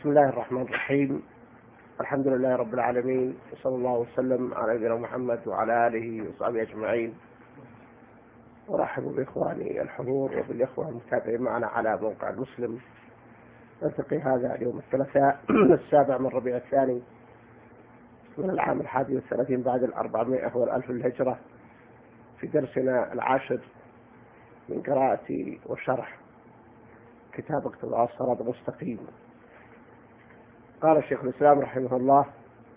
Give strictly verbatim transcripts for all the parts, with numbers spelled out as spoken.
بسم الله الرحمن الرحيم. الحمد لله رب العالمين، وصلى الله وسلم على نبينا محمد وعلى آله وصحبه أجمعين. ورحب بإخواني الحضور وبالإخوة المتابعين معنا على موقع المسلم. نلتقي هذا اليوم الثلاثاء السابع من ربيع الثاني من العام الحادي والثلاثين بعد الأربعمائة والألف الهجرة، في درسنا العاشر من قراءة وشرح كتاب اقتضاء الصراط المستقيم. قال الشيخ الإسلام رحمه الله: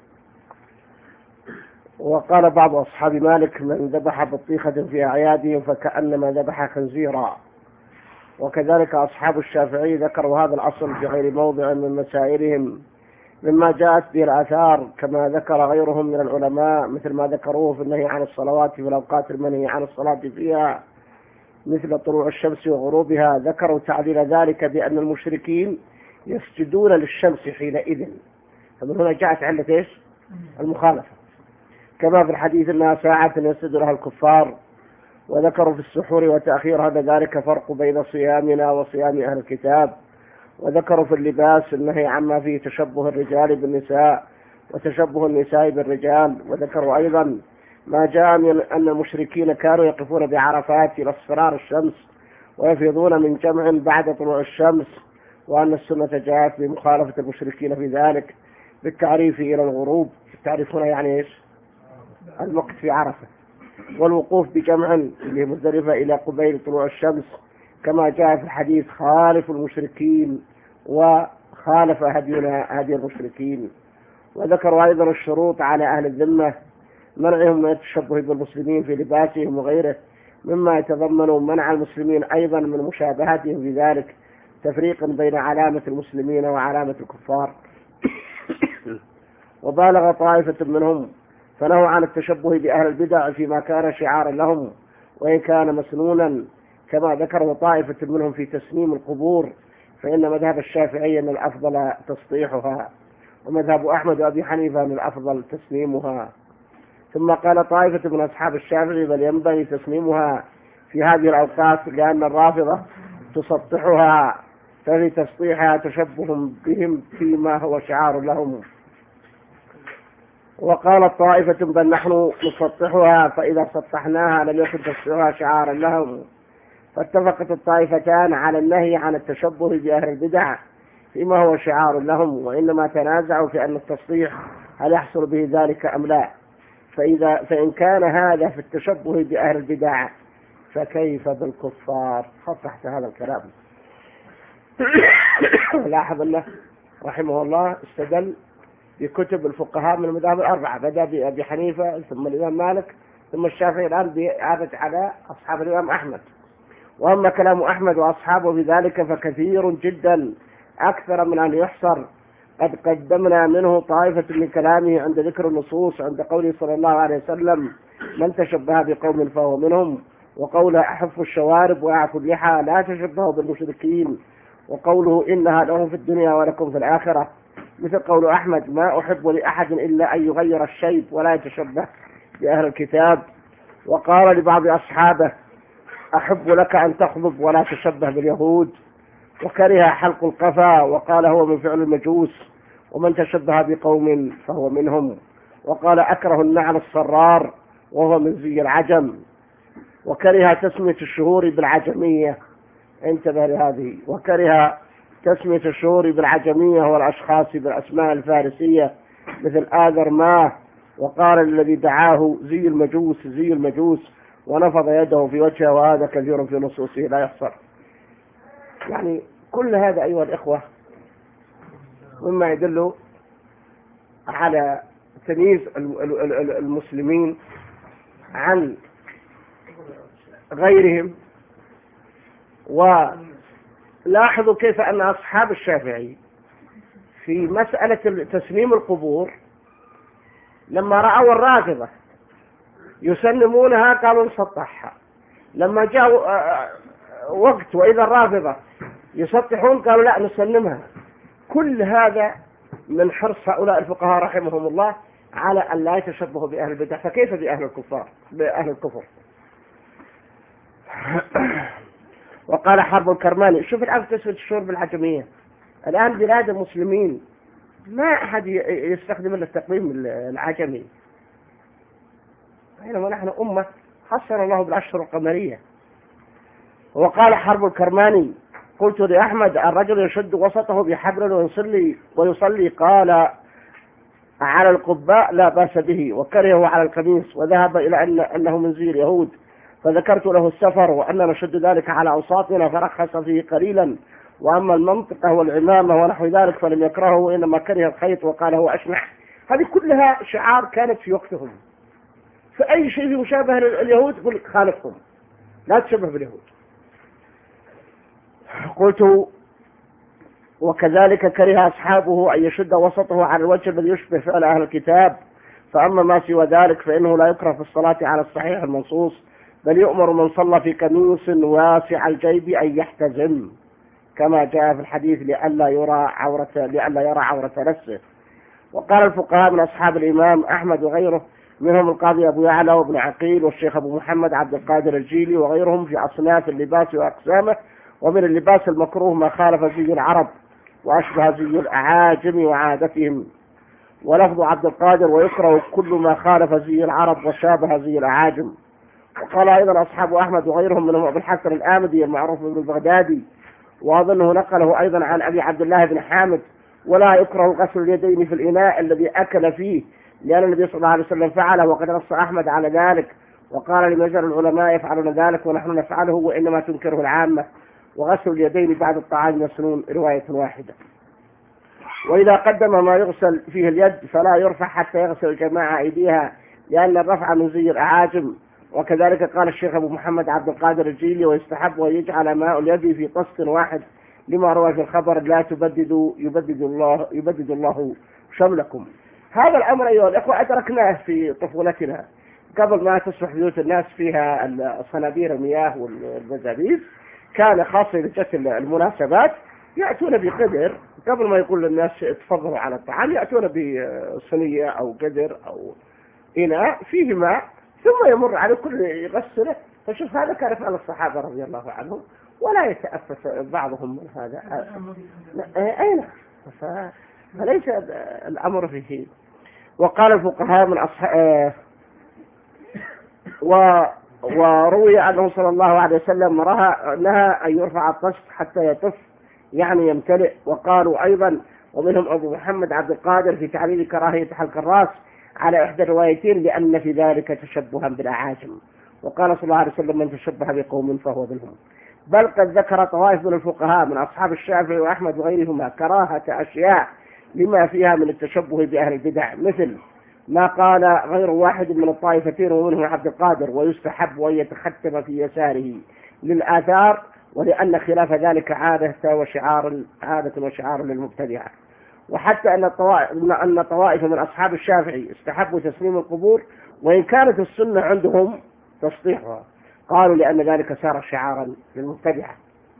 وقال بعض أصحاب مالك: من ذبح بطيخة في أعيادهم فكأنما ذبح خنزيرا. وكذلك أصحاب الشافعي ذكروا هذا الأصل في غير موضع من مسائلهم مما جاءت به الآثار، كما ذكر غيرهم من العلماء، مثل ما ذكروه في النهي عن الصلوات في الأوقات المنهي عن الصلاة فيها، مثل طلوع الشمس وغروبها. ذكروا تعليل ذلك بأن المشركين يسجدون للشمس حينئذ، فمن هنا جاءت علة ايش؟ المخالفة، كما في الحديث انها ساعة يسجد لها الكفار. وذكروا في السحور وتأخير هذا ذلك فرق بين صيامنا وصيام أهل الكتاب. وذكروا في اللباس النهي عما فيه تشبه الرجال بالنساء وتشبه النساء بالرجال. وذكروا أيضا ما جاء من أن المشركين كانوا يقفون بعرفات إلى اصفرار الشمس ويفيضون من جمع بعد طلوع الشمس، وأن السنة جاءت بمخالفة المشركين في ذلك بالتعريف إلى الغروب. التعريف هنا يعني إيش؟ الوقت في عرفة، والوقوف بجمع اللي مزدلفة إلى قبيل طلوع الشمس، كما جاء في الحديث: خالف المشركين وخالف هدينا هدي المشركين. وذكروا أيضا الشروط على أهل الذمة، منعهم من التشبه بالمسلمين في لباسهم وغيره، مما يتضمن منع المسلمين أيضا من مشابهتهم في ذلك، تفريقا بين علامة المسلمين وعلامة الكفار. وبالغ طائفة منهم فنهوا عن التشبه بأهل البدع فيما كان شعارا لهم وإن كان مسنونا، كما ذكر طائفة منهم في تسنيم القبور، فإن مذهب الشافعي أن الأفضل تسطيحها، ومذهب أحمد وأبي حنيفة أن الأفضل تسنيمها. ثم قال طائفة من أصحاب الشافعي: بل ينبغي تسنيمها في هذه الأوقات، لأن الرافضة تسطحها، ففي تسطيحها تشبه بهم فيما هو شعار لهم. وقالت طائفة: بل نحن نسطحها، فإذا سطحناها لم يكن تسطيحها شعارا لهم. فاتفقت الطائفتان على النهي عن التشبه بأهل البدع فيما هو شعار لهم، وإنما تنازعوا في أن التصحيح هل يحصل به ذلك أم لا. فإذا فإن كان هذا في التشبه بأهل البدع فكيف بالكفار؟ خط تحت هذا الكلام. لاحظ أنه رحمه الله استدل بكتب الفقهاء من المذاهب الأربعة، بدأ بأبي حنيفة ثم الإمام مالك ثم الشافعي، الآن بإعادة على أصحاب الإمام أحمد. وأما كلام أحمد وأصحابه بذلك فكثير جدا، أكثر من أن يحصر. قد قدمنا منه طائفة من كلامه عند ذكر النصوص، عند قوله صلى الله عليه وسلم: من تشبه بقوم فهو منهم، وقوله: أحف الشوارب وأعفوا اللحى لا تشبهوا بالمشركين، وقوله: إنها لهم في الدنيا ولكم في الآخرة، مثل قول أحمد: ما أحب لأحد إلا أن يغير الشيب ولا يتشبه بأهل الكتاب. وقال لبعض أصحابه: أحب لك أن تخضب ولا تشبه باليهود. وكره حلق القفا، وقال: هو من فعل المجوس، ومن تشبه بقوم فهو منهم. وقال: أكره النعل الصرار، وهو من زي العجم. وكره تسمية الشهور بالعجمية، انتبه لهذه، وكره تسمية الشهور بالعجمية والأشخاص بالأسماء الفارسية، مثل آذر ماه. وقال: الذي دعاه زي المجوس زي المجوس، ونفض يده في وجهه، وهذا كثير في نصوصه لا يحصر. يعني كل هذا أيها الإخوة مما يدل على تمييز المسلمين عن غيرهم. ولاحظوا كيف أن أصحاب الشافعي في مسألة تسليم القبور لما رأوا الرافضة يسلمونها قالوا نسطحها، لما جاء وقت وإذا الرافضة يسطحون قالوا لا نسلمها. كل هذا من حرص هؤلاء الفقهاء رحمهم الله على أن لا يتشبهوا بأهل البدع، فكيف بأهل الكفار بأهل الكفر؟ وقال حرب الكرماني: شوف الآن تسمية الشهور بالعجمية، الآن بلاد المسلمين ما أحد يستخدم إلا التقويم العجمي، بينما نحن أمة حصر الله بالأشهر القمرية. وقال حرب الكرماني: قلت لأحمد: الرجل يشد وسطه بحبل ويصلي ويصلي قال: على القباء لا بأس به، وكرهه على القميص، وذهب إلى أن أنه من زي اليهود، فذكرت له السفر وأن نشد ذلك على أوساطنا فرخص فيه قليلا، وأما المنطقة والعمامة ونحو ذلك فلم يكرهه، وإنما كره الخيط وقال هو أشنع. هذه كلها شعار كانت في وقتهم، فأي شيء في مشابه لليهود يقول خالفهم، لا تشبه باليهود. قلت: وكذلك كره أصحابه أن يشد وسطه على الوجه الذي يشبه فعل أهل الكتاب، فأما ما سوى ذلك فإنه لا يكره في الصلاة على الصحيح المنصوص، بل يؤمر من صلى في قميص واسع الجيب أن يحتزم، كما جاء في الحديث لئلا يرى عورة لئلا يرى عورة نفسه. وقال الفقهاء من أصحاب الإمام أحمد وغيره، منهم القاضي أبو يعلى وابن عقيل والشيخ أبو محمد عبد القادر الجيلي وغيرهم، في أصناف اللباس وأقسامه، ومن اللباس المكروه ما خالف زي العرب وأشبه زي الأعاجم وعادتهم، ولفظ عبد القادر: ويكره كل ما خالف زي العرب وشابه زي الأعاجم. وقال أيضا أصحاب أحمد وغيرهم، منهم أبو الحسن الآمدي المعروف بن البغدادي، وأظنه نقله أيضا عن أبي عبد الله بن حامد: ولا يكره غسل اليدين في الإناء الذي أكل فيه، لأن النبي صلى الله عليه وسلم فعله، وقد نص أحمد على ذلك، وقال لم يزل العلماء يفعلون ذلك ونحن نفعله، وإنما تنكره العامة. وغسل اليدين بعد الطعام مسنون، رواية واحدة. وإذا قدم ما يغسل فيه اليد فلا يرفع حتى يغسل الجماعة أيديها، لأن الرفع من زي الأعاجم. وكذلك قال الشيخ أبو محمد عبد القادر الجيلي: ويستحب أن يجعل ماء اليد في طست واحد، لما روى في الخبر: لا تبددوا يبدد الله يبدد الله شملكم. هذا الأمر أيها الأخوة أدركناه في طفولتنا، قبل ما تصبح بيوت الناس فيها الصنابير المياه والمزابيب، كان خاصة لجت المناسبات يأتون بقدر، قبل ما يقول للناس تفضلوا على الطعام، يأتون بصينية أو قدر أو إناء فيه ماء، ثم يمر على كل يغسله. فشوف هذا كان فعل الصحابة رضي الله عنهم، ولا يتأفف بعضهم من هذا. أين فليس الأمر فيه. وقال الفقهاء من أصحاب و وروي أنه صلى الله عليه وسلم نهى أن يرفع الطست حتى يطف، يعني يمتلئ. وقالوا أيضا، ومنهم أبو محمد عبد القادر في تعليل كراهية حلق الرأس على إحدى الروايتين، لأن في ذلك تشبها بالأعاجم. وقال صلى الله عليه وسلم: من تشبه بقوم فهو منهم. بل قد ذكر طوائف من الفقهاء من أصحاب الشافعي وأحمد وغيرهما كراهة أشياء لما فيها من التشبه بأهل البدع، مثل ما قال غير واحد من الطائفتين ومنهم عبد القادر: ويستحب أن يتختم في يساره للآثار، ولأن خلاف ذلك عادة وشعار عادة وشعار للمبتدعة. وحتى أن الطوائف أن طوائف من أصحاب الشافعي استحبوا تسليم القبور، وإن كانت السنة عندهم تسطيحها، قالوا لأن ذلك صار شعارا للمبتدعة.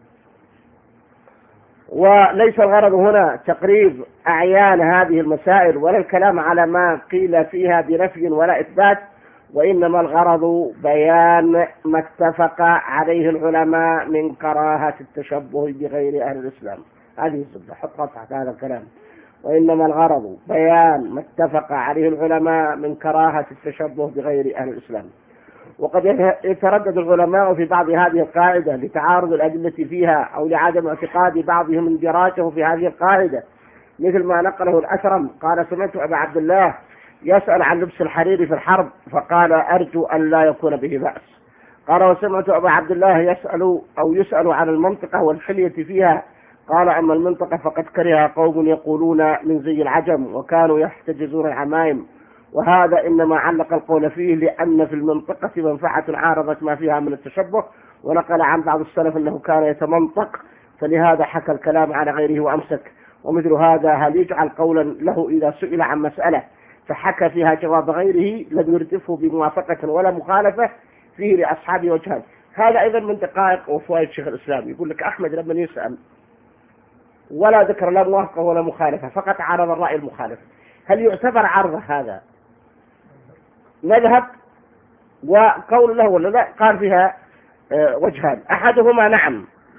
وليس الغرض هنا تقريب أعيان هذه المسائل ولا الكلام على ما قيل فيها بنفي ولا إثبات، وإنما الغرض بيان ما اتفق عليه العلماء من كراهة التشبه بغير أهل الإسلام. هذه الزبدة، حط قطعة هذا الكلام. وإنما الغرض بيان ما اتفق عليه العلماء من كراهة التشبه بغير أهل الإسلام. وقد يتردد العلماء في بعض هذه القاعدة لتعارض الأدلة فيها أو لعدم اعتقاد بعضهم اندراجه في هذه القاعدة، مثل ما نقله الأثرم قال: سمعت أبا عبد الله يسأل عن لبس الحرير في الحرب فقال: أرجو أن لا يكون به بأس. قال: وسمعت أبا عبد الله يسأل أو يسأل عن المنطقة والحلية فيها، قال: أما المنطقة فقد كره قوم يقولون من زي العجم، وكانوا يحتجزون العمائم، وهذا إنما علق القول فيه لأن في المنطقة منفعة عارضت ما فيها من التشبه. ونقل عن بعض السلف أنه كان يتمنطق، فلهذا حكى الكلام على غيره وأمسك. ومثل هذا هل يجعل قولا له إذا سئل عن مسألة فحكى فيها جواب غيره لم يردفه بموافقة ولا مخالفة فيه لأصحابه وجهان. هذا أيضا من دقائق وفوائد شيخ الإسلام. يقول لك أحمد لما يسأل ولا ذكر لا موافقة ولا مخالفة، فقط عرض الرأي المخالف، هل يعتبر عرض هذا مذهب وقول له ولا لا؟ قال فيها وجهان: أحدهما نعم،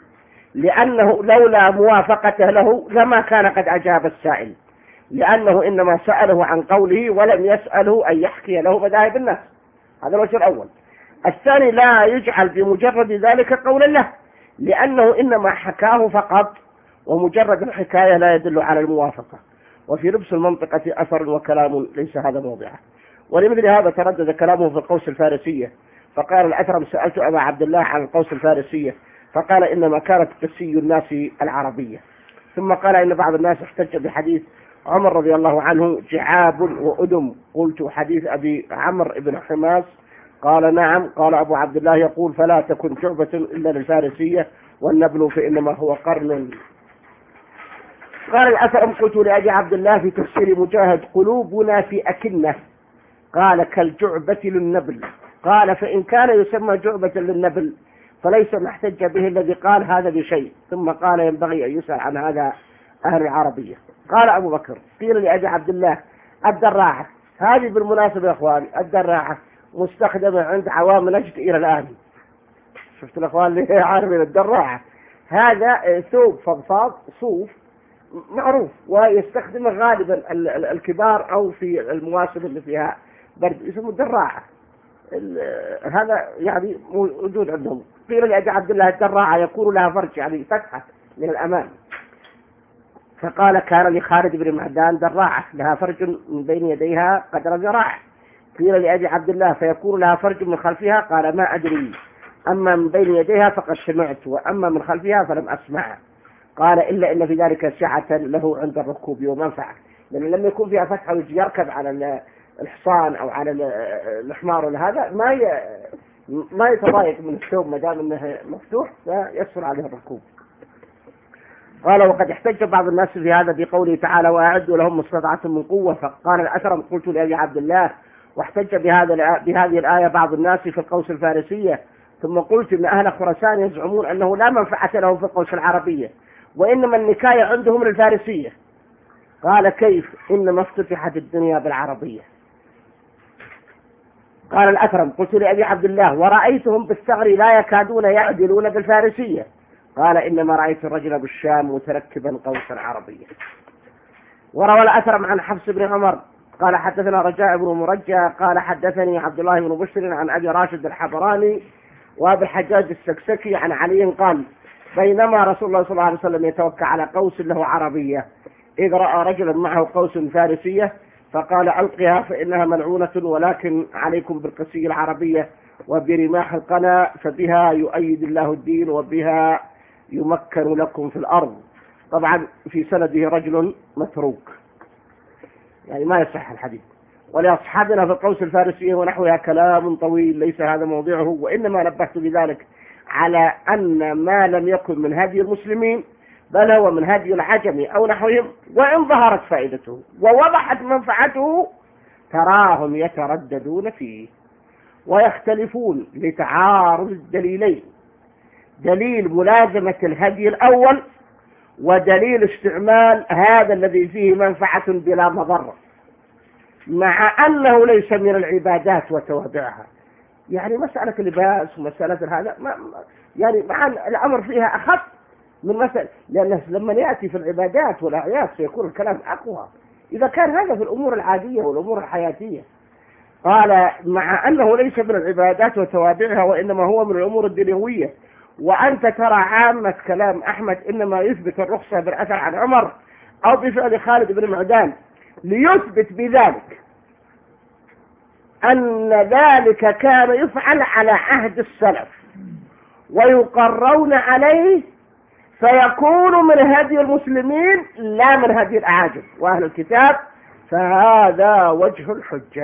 لأنه لولا موافقته له لما كان قد أجاب السائل، لأنه إنما سأله عن قوله ولم يسأله أن يحكي له مذاهب الناس. هذا الوجه الأول. الثاني لا يجعل بمجرد ذلك قولا له، لأنه إنما حكاه فقط، ومجرد الحكاية لا يدل على الموافقة، وفي لبس المنطقة أثر وكلام ليس هذا موضعه. ولمثل هذا تردد كلامه في القوس الفارسية، فقال الأثرم: سألت أبا عبد الله عن القوس الفارسية فقال إنما كانت تسي الناس العربية. ثم قال إن بعض الناس احتج بحديث عمر رضي الله عنه: جعاب وأدم. قلت: حديث أبي عمرو بن حماس؟ قال: نعم. قال أبو عبد الله يقول: فلا تكن شعبة إلا للفارسية، والنبل فإنما هو قرن. قال الأثرم: قلت لأبي عبد الله في تفسير مجاهد: قلوبنا في أكنة. قال: كالجعبة للنبل. قال: فإن كان يسمى جعبة للنبل فليس محتج به الذي قال هذا بشيء. ثم قال: ينبغي أن يسأل عن هذا أهل العربية. قال أبو بكر: قيل لأبي عبد الله: الدراعة. هذه بالمناسبة يا أخواني الدراعة مستخدمة عند عوام نجد إلى الآن. شفت الأخوان اللي عارفين الدراعة؟ هذا ثوب فضفاض صوف معروف، ويستخدمه غالبا الكبار أو في المواسم اللي فيها برد، يسموه الدراعة. هذا يعني موجود عندهم. قيل لأبي عبد الله: الدراعة يكون لها فرج، يعني فتحة من الأمام. فقال: كان لخالد بن معدان دراعة لها فرج من بين يديها قدر ذراع. قيل لأبي عبد الله: فيكون لها فرج من خلفها؟ قال: ما أدري، أما من بين يديها فقد سمعت، وأما من خلفها فلم أسمع. قال: إلا إن في ذلك سعة له عند الركوب ومنفعة، لأن لما يكون فيها فتحة ويجي يركب على الحصان أو على الحمار ولا هذا ما ي... ما يتضايق من الثوب ما دام أنه مفتوح فيسر عليه الركوب. قال: وقد احتج بعض الناس في هذا بقوله تعالى: وأعدوا لهم ما استطعتم من قوة. فقال الأثرم: قلت لأبي عبد الله: واحتج بهذا بهذه الآية بعض الناس في القوس الفارسية. ثم قلت إن أهل خراسان يزعمون أنه لا منفعة لهم في القوس العربية، وإنما النكاية عندهم للفارسية. قال: كيف؟ إنما افتتحت الدنيا بالعربية. قال الأثرم: قلت لأبي عبد الله: ورأيتهم بالثغر لا يكادون يعدلون بالفارسية. قال: إنما رأيت الرجل بالشام متركبا قوسا عربيا. وروى الأثرم عن حفص بن عمر قال: حدثنا رجاء بن مرجع قال: حدثني عبد الله بن بشر عن أبي راشد الحبراني وأبي الحجاج السكسكي عن علي قال: بينما رسول الله صلى الله عليه وسلم يتوكى على قوس له عربية إذ رأى رجلا معه قوس فارسية فقال: ألقها فإنها ملعونة، ولكن عليكم بالقسي العربية وبرماح القنا، فبها يؤيد الله الدين وبها يمكن لكم في الأرض. طبعا في سنده رجل متروك، يعني ما يصح الحديث. ولأصحابنا في القوس الفارسية ونحوها كلام طويل ليس هذا موضعه، وإنما نبهت بذلك على أن ما لم يكن من هدي المسلمين بل هو من هدي العجم أو نحوهم، وإن ظهرت فائدته ووضحت منفعته تراهم يترددون فيه ويختلفون لتعارض الدليلين: دليل ملازمة الهدي الأول، ودليل استعمال هذا الذي فيه منفعة بلا مضرة، مع أنه ليس من العبادات وتوابعها. يعني مسألة اللباس ومسألة هذا ما يعني مع الأمر فيها أخف من مسألة، لأنه لما يأتي في العبادات والأعياد سيكون الكلام أقوى إذا كان هذا في الأمور العادية والأمور الحياتية. قال: مع أنه ليس من العبادات وتوابعها، وإنما هو من الأمور الدنيوية. وأنت ترى عامة كلام أحمد إنما يثبت الرخصة بالأثر عن عمر أو بفعل خالد بن معدان ليثبت بذلك أن ذلك كان يفعل على عهد السلف ويقرون عليه، فيكون من هدي المسلمين لا من هدي الأعاجم وأهل الكتاب. فهذا وجه الحجة،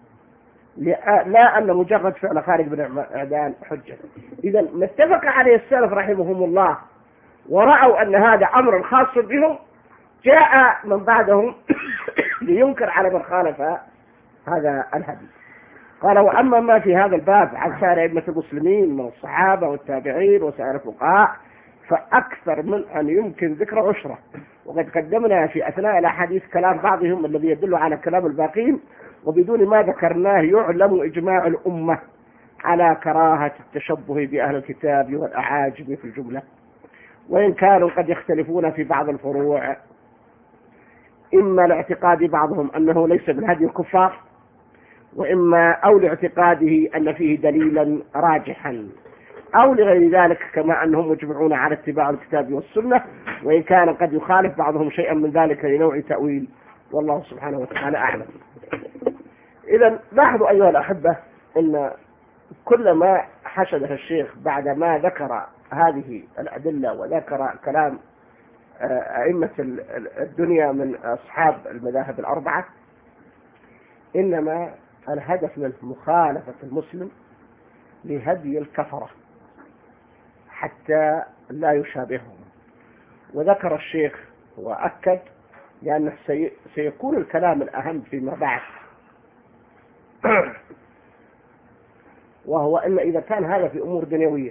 لا أن مجرد فعل خالد بن معدان حجة. إذا ما اتفق عليه السلف رحمهم الله ورأوا أن هذا أمر خاص بهم، جاء من بعدهم لينكر على من خالف هذا الحديث. قال: وأما ما في هذا الباب عن سائر أئمة المسلمين من الصحابة والتابعين وسائر الفقهاء فأكثر من أن يمكن ذكر عشرة، وقد قدمنا في أثناء الأحاديث كلام بعضهم الذي يدل على كلام الباقين، وبدون ما ذكرناه يعلم إجماع الأمة على كراهة التشبه بأهل الكتاب والأعاجم في الجملة. وإن كانوا قد يختلفون في بعض الفروع، إما لاعتقاد بعضهم أنه ليس من هدي الكفار، وإما أو لاعتقاده أن فيه دليلا راجحا، أو لغير ذلك، كما أنهم مجمعون على اتباع الكتاب والسنة، وإن كان قد يخالف بعضهم شيئا من ذلك لنوع تأويل، والله سبحانه وتعالى أعلم. إذا لاحظوا أيها الأحبة أن كل ما حشده الشيخ بعد ما ذكر هذه الأدلة وذكر كلام أئمة الدنيا من أصحاب المذاهب الأربعة، إنما الهدف من مخالفة المسلم لهدي الكفرة حتى لا يشابههم. وذكر الشيخ وأكد لأنه سيكون الكلام الأهم فيما بعد، وهو أن إذا كان هذا في أمور دنيوية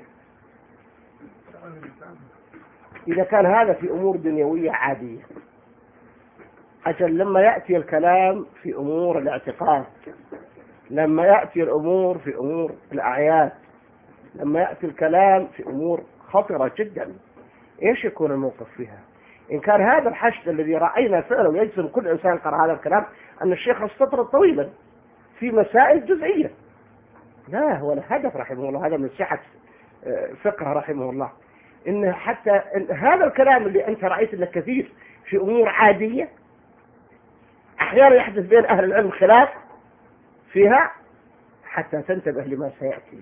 إذا كان هذا في أمور دنيوية عادية، أجل لما يأتي الكلام في أمور الاعتقاد، لما يأتي الأمور في أمور الأعياد، لما يأتي الكلام في أمور خطرة جدا، إيش يكون الموقف فيها؟ إن كان هذا الحشد الذي رأينا فعلا ويجزم كل إنسان قرأ هذا الكلام أن الشيخ استطرد طويلا في مسائل جزئية، لا، هو الهدف رحمه الله، هذا من صحة فقه رحمه الله، إن حتى إن هذا الكلام اللي أنت رأيت أنه كثير في أمور عادية أحيانا يحدث بين أهل العلم خلاف فيها، حتى تنتبه لما سيأتي.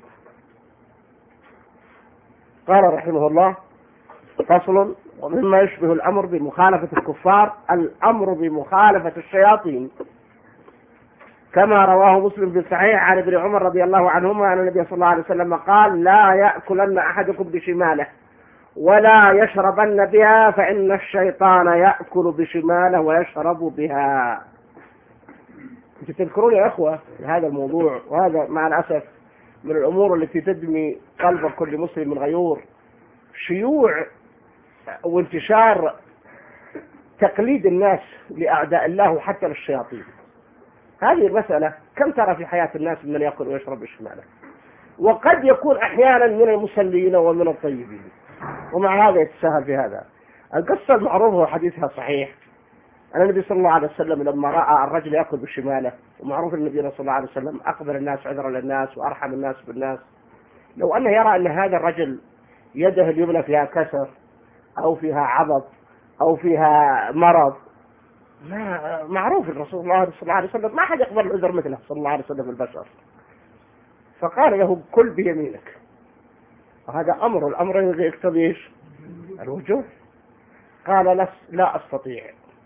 قال رحمه الله: فصل: ومما يشبه الأمر بمخالفة الكفار الأمر بمخالفة الشياطين، كما رواه مسلم في صحيح عن ابن عمر رضي الله عنهما أن النبي صلى الله عليه وسلم قال: لا يأكلن أحدكم بشماله ولا يشربن بها فإن الشيطان يأكل بشماله ويشرب بها. انتم تذكرون يا أخوة هذا الموضوع، وهذا مع الأسف من الأمور التي تدمي قلب كل مسلم من غيور، شيوع وانتشار تقليد الناس لأعداء الله وحتى للشياطين. هذه المسألة كم ترى في حياة الناس من يأكل ويشرب بشماله، وقد يكون أحيانا من المسلين ومن الطيبين، ومع هذا يتساهل في هذا. القصة المعروفة وحديثها صحيح أن النبي صلى الله عليه وسلم لما رأى الرجل يأكل بشماله، ومعروف النبي صلى الله عليه وسلم أقبل الناس عذرا للناس وأرحم الناس بالناس، لو أنه يرى أن هذا الرجل يده اليمنى فيها كسر أو فيها عضب أو فيها مرض، ما معروف الرسول الله صلى الله عليه وسلم ما حد يقبل العذر مثله صلى الله عليه وسلم البشر، فقال له: كل بيمينك. وهذا أمر، الأمر يقتضي ايش؟ الوجوب. قال: لا, لا أستطيع،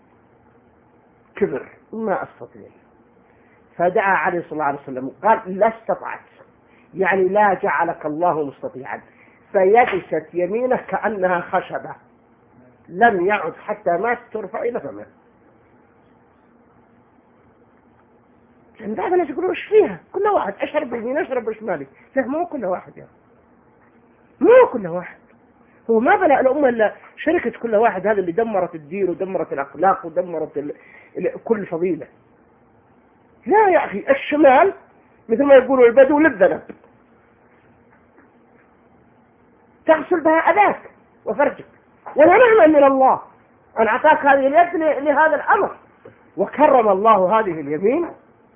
كبر، ما أستطيع. فدعا عليه صلى الله عليه وسلم قال: لا استطعت، يعني لا جعلك الله مستطيعا، فيبست يمينه كأنها خشبة لم يعد حتى مات ترفع إلى فمه. لأن بعض الناس يقولوا: ايش فيها؟ كل واحد أشرب بيمين أشرب بشمالي. لا، مو كل واحد يا مو كل واحد. هو ما بلأ الأمة إلا شركة كل واحد، هذا اللي دمرت الدين ودمرت الأخلاق ودمرت ال... ال... كل فضيلة. لا يا أخي، الشمال مثل ما يقولوا البدو للذنب، تغسل بها أذاك وفرجك، ولا نعمة من الله أن أعطاك هذه اليد لهذا الأمر، وكرم الله هذه اليمين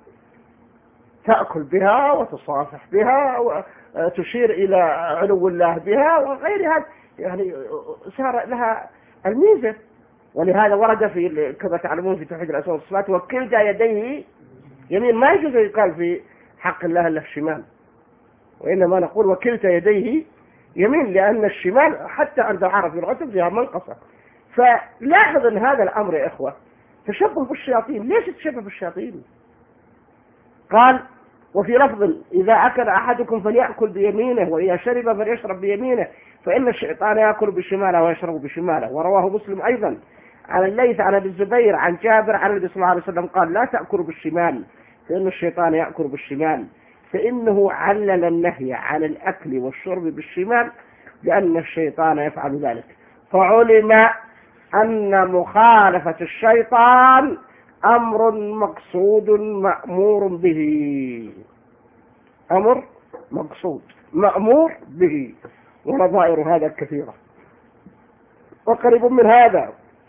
تأكل بها وتصافح بها وتشير إلى علو الله بها وغير هذا، يعني صار لها الميزة. ولهذا ورد في كما تعلمون في توحيد الأسماء والصفات: وكلتا يديه يمين. ما يجوز يقال في حق الله إلا الشمال، وإنما نقول وكلتا يديه يمين، لأن الشمال حتى عند العرب يلغتب فيها منقصة. فلاحظ أن هذا الأمر يا إخوة تشبه بالشياطين. ليش تشبه بالشياطين؟ قال: وفي لفظ: إذا أكل أحدكم فليأكل بيمينه وإذا شرب فليشرب بيمينه فإن الشيطان يأكل بشماله ويشرب بشماله. ورواه مسلم أيضا عن الليث عن أبي الزبير عن جابر عن النبي صلى الله عليه وسلم قال: لا تأكلوا بالشمال فإن الشيطان يأكل بالشمال، فإنه علل النهي عن الأكل والشرب بالشمال لأن الشيطان يفعل ذلك. فعلم أن مخالفة الشيطان أمر مقصود مأمور به، أمر مقصود مأمور به، ونظائر هذا كثيرة. وقريب من هذا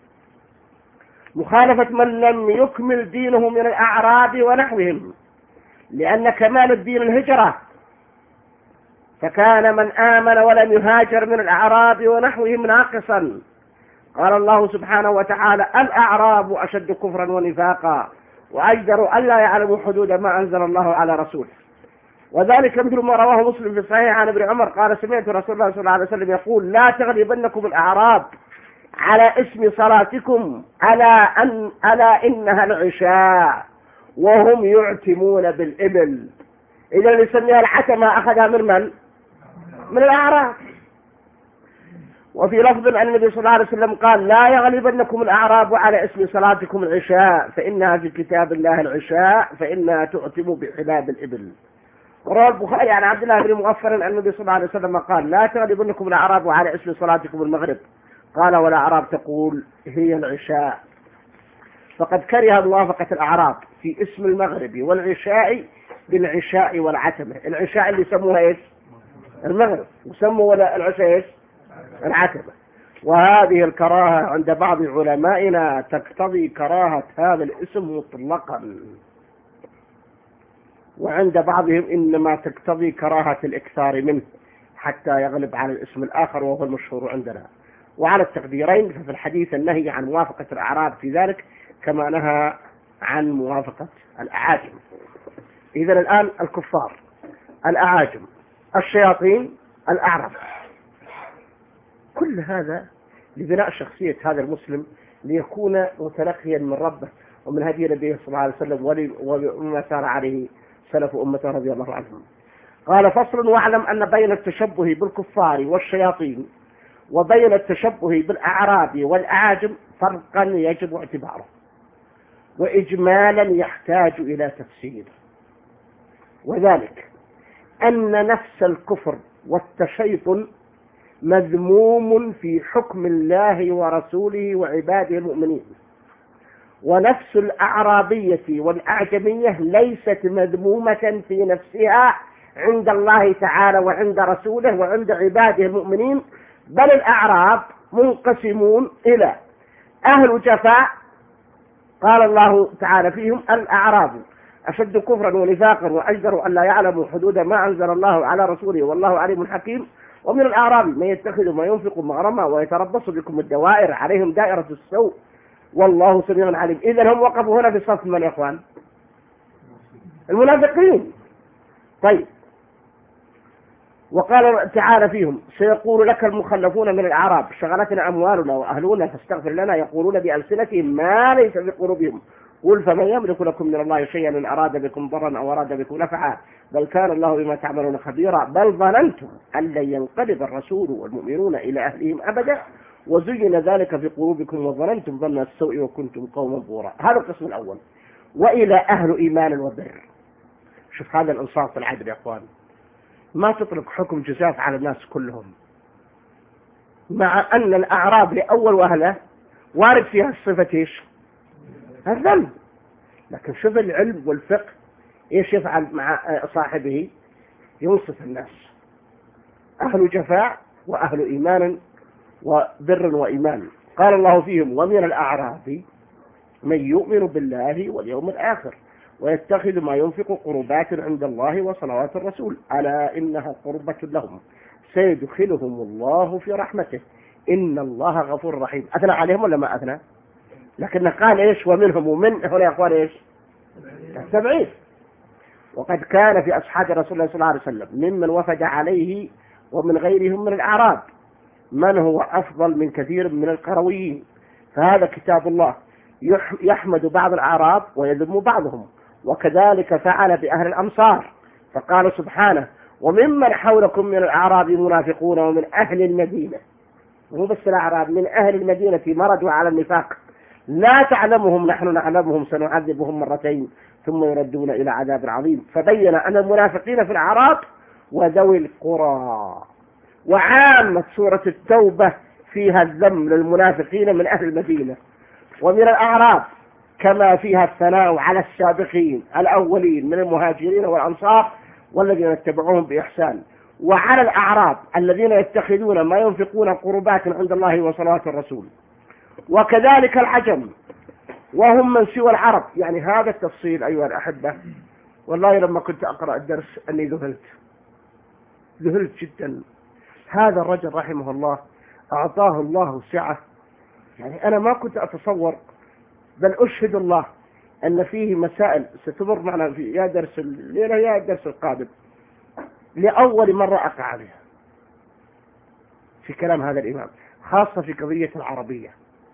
مخالفة من لم يكمل دينه من الأعراب ونحوهم، لأن كمال الدين الهجرة، فكان من آمن ولم يهاجر من الأعراب ونحوهم ناقصا. قال الله سبحانه وتعالى: الأعراب أشد كفرا ونفاقا وأجدر ألا يعلموا حدود ما أنزل الله على رسوله. وذلك مثل ما رواه مسلم في الصحيح عن ابن عمر قال: سمعت رسول الله صلى الله عليه وسلم يقول: لا تغلبنكم الأعراب على اسم صلاتكم، ألا أن ألا إنها العشاء وهم يعتمون بالإبل. إذا اللي يسميها العتمة أخذها من من؟ من الأعراب. وفي لفظ أن النبي صلى الله عليه وسلم قال: لا يغلبنكم الأعراب على اسم صلاتكم العشاء، فإنها في كتاب الله العشاء، فإنها تعتم بحلاب الإبل. وروى البخاري عن عبد الله بن مغفر أن النبي صلى الله عليه وسلم قال: لا تغلبنكم الأعراب على اسم صلاتكم المغرب. قال: والأعراب تقول هي العشاء. فقد كره موافقة الأعراب في اسم المغرب والعشاء بالعشاء والعتمة. العشاء اللي يسموها ايش؟ المغرب، وسموا ولا العشاء ايش؟ العتمة. وهذه الكراهة عند بعض علمائنا تقتضي كراهة هذا الاسم مطلقا، وعند بعضهم إنما تقتضي كراهة الإكثار منه حتى يغلب على الاسم الآخر، وهو المشهور عندنا. وعلى التقديرين ففي الحديث النهي عن موافقة الأعراب في ذلك كما نهى عن موافقة الأعاجم. إذن الآن الكفار، الأعاجم، الشياطين، الأعراب، كل هذا لبناء شخصية هذا المسلم ليكون متلقيا من ربه ومن هدي نبيه صلى الله عليه وسلم وما سار عليه سلف أمته رضي الله عنهم. قال: فصل: واعلم أن بين التشبه بالكفار والشياطين وبين التشبه بالأعراب والأعاجم فرقا يجب اعتباره، وإجمالا يحتاج إلى تفسير. وذلك أن نفس الكفر والتشيطن مذموم في حكم الله ورسوله وعباده المؤمنين، ونفس الأعرابية والأعجمية ليست مذمومة في نفسها عند الله تعالى وعند رسوله وعند عباده المؤمنين، بل الأعراب منقسمون إلى أهل جفاء، قال الله تعالى فيهم: الأعراب أشد كفرا ونفاقا وأجدر أن لا يعلموا حدود ما أنزل الله على رسوله والله عليم حكيم. ومن الأعراب من يتخذ ما ينفق مغرما ويتربص بكم الدوائر عليهم دائرة السوء والله سميع عليم. إذن هم وقفوا هنا في صف من يا إخوان؟ المنافقين. طيب، وقال تعالى فيهم: سيقول لك المخلفون من الأعراب شغلتنا أموالنا وأهلنا فاستغفر لنا، يقولون بألسنتهم ما ليس في قلوبهم، قل فمن يملك لكم من الله شيئا إن أراد بكم ضرا أو أراد بكم نفعا، بل كان الله بما تعملون خبيرا، بل ظننتم أن لن ينقلب الرسول والمؤمنون إلى أهلهم أبدا وزين ذلك في قلوبكم وظننتم ظن السوء وكنتم قوما بورا. هذا القسم الأول. وإلى أهل إيمان وبر. شوف هذا الإنصاف والعدل يا أخوان، ما تطلق حكم جزاف على الناس كلهم، مع أن الأعراب لأول وهلة وارد فيها الصفة إيش؟ الذنب. لكن شوف العلم والفقه إيش يفعل مع صاحبه؟ ينصف الناس. أهل جفاء وأهل إيمان وبر وإيمان. قال الله فيهم: ومن الأعراب من يؤمن بالله واليوم الآخر ويتخذ ما ينفق قربات عند الله وصلوات الرسول ألا إنها قربة لهم سيدخلهم الله في رحمته إن الله غفور رحيم. أثنى عليهم ولا ما أثنى؟ لكن قال إيش؟ ومنهم، ومن هنا يقول إيش؟ التبعيد. وقد كان في أصحاب رسول الله صلى الله عليه وسلم ممن وفد عليه ومن غيرهم من الأعراب من هو أفضل من كثير من القرويين، فهذا كتاب الله يحمد بعض الأعراب ويذم بعضهم، وكذلك فعل بأهل الأمصار، فقال سبحانه: وممن حولكم من الأعراب منافقون ومن أهل المدينة، مو بس الأعراب، من أهل المدينة مرضوا على النفاق لا تعلمهم نحن نعلمهم سنعذبهم مرتين ثم يردون إلى عذاب عظيم. فبين أن المنافقين في الأعراب وذوي القرى. وعامة سورة التوبة فيها الذم للمنافقين من أهل المدينة ومن الأعراب، كما فيها الثناء على السابقين الأولين من المهاجرين والأنصار والذين اتبعوهم بإحسان. وعلى الأعراب الذين يتخذون ما ينفقون قربات عند الله وصلوات الرسول، وكذلك العجم وهم من سوى العرب. يعني هذا التفصيل أيها الأحبة، والله لما كنت أقرأ الدرس أني ذهلت ذهلت جدا. هذا الرجل رحمه الله أعطاه الله سعة، يعني أنا ما كنت أتصور، بل أشهد الله أن فيه مسائل ستمر معنا في يا درس الليلة يا الدرس القادم لأول مرة أقع عليها في كلام هذا الإمام، خاصة في قضية العربية.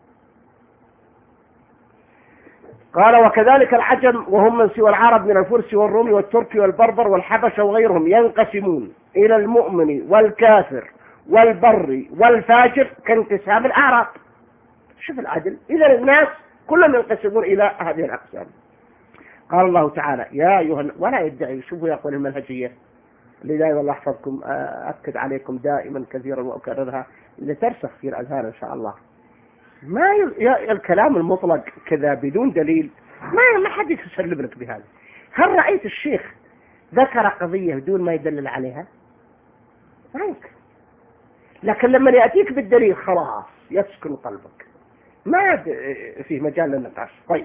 قال وكذلك العجم وهم من سوى العرب من الفرس والروم والترك والبربر والحبش وغيرهم ينقسمون إلى المؤمن والكافر والبر والفاجر كانقسام الأعراب. شوف العدل، إذا الناس كلهم ينقسمون إلى هذه الأقسام. قال الله تعالى يا أيها، ولا يدعي، شوفوا يقول المنهجية اللي دائما الله يحفظكم، أكد عليكم دائما كثيرا وأكررها لترسخ في الأذهان إن شاء الله. ما ي... الكلام المطلق كذا بدون دليل ما ما حد يسلم لك بهذا. هل رأيت الشيخ ذكر قضية بدون ما يدلل عليها؟ ما يمكن. لكن لما يأتيك بالدليل خلاص يسكن قلبك، ما فيه مجال للنقاش. طيب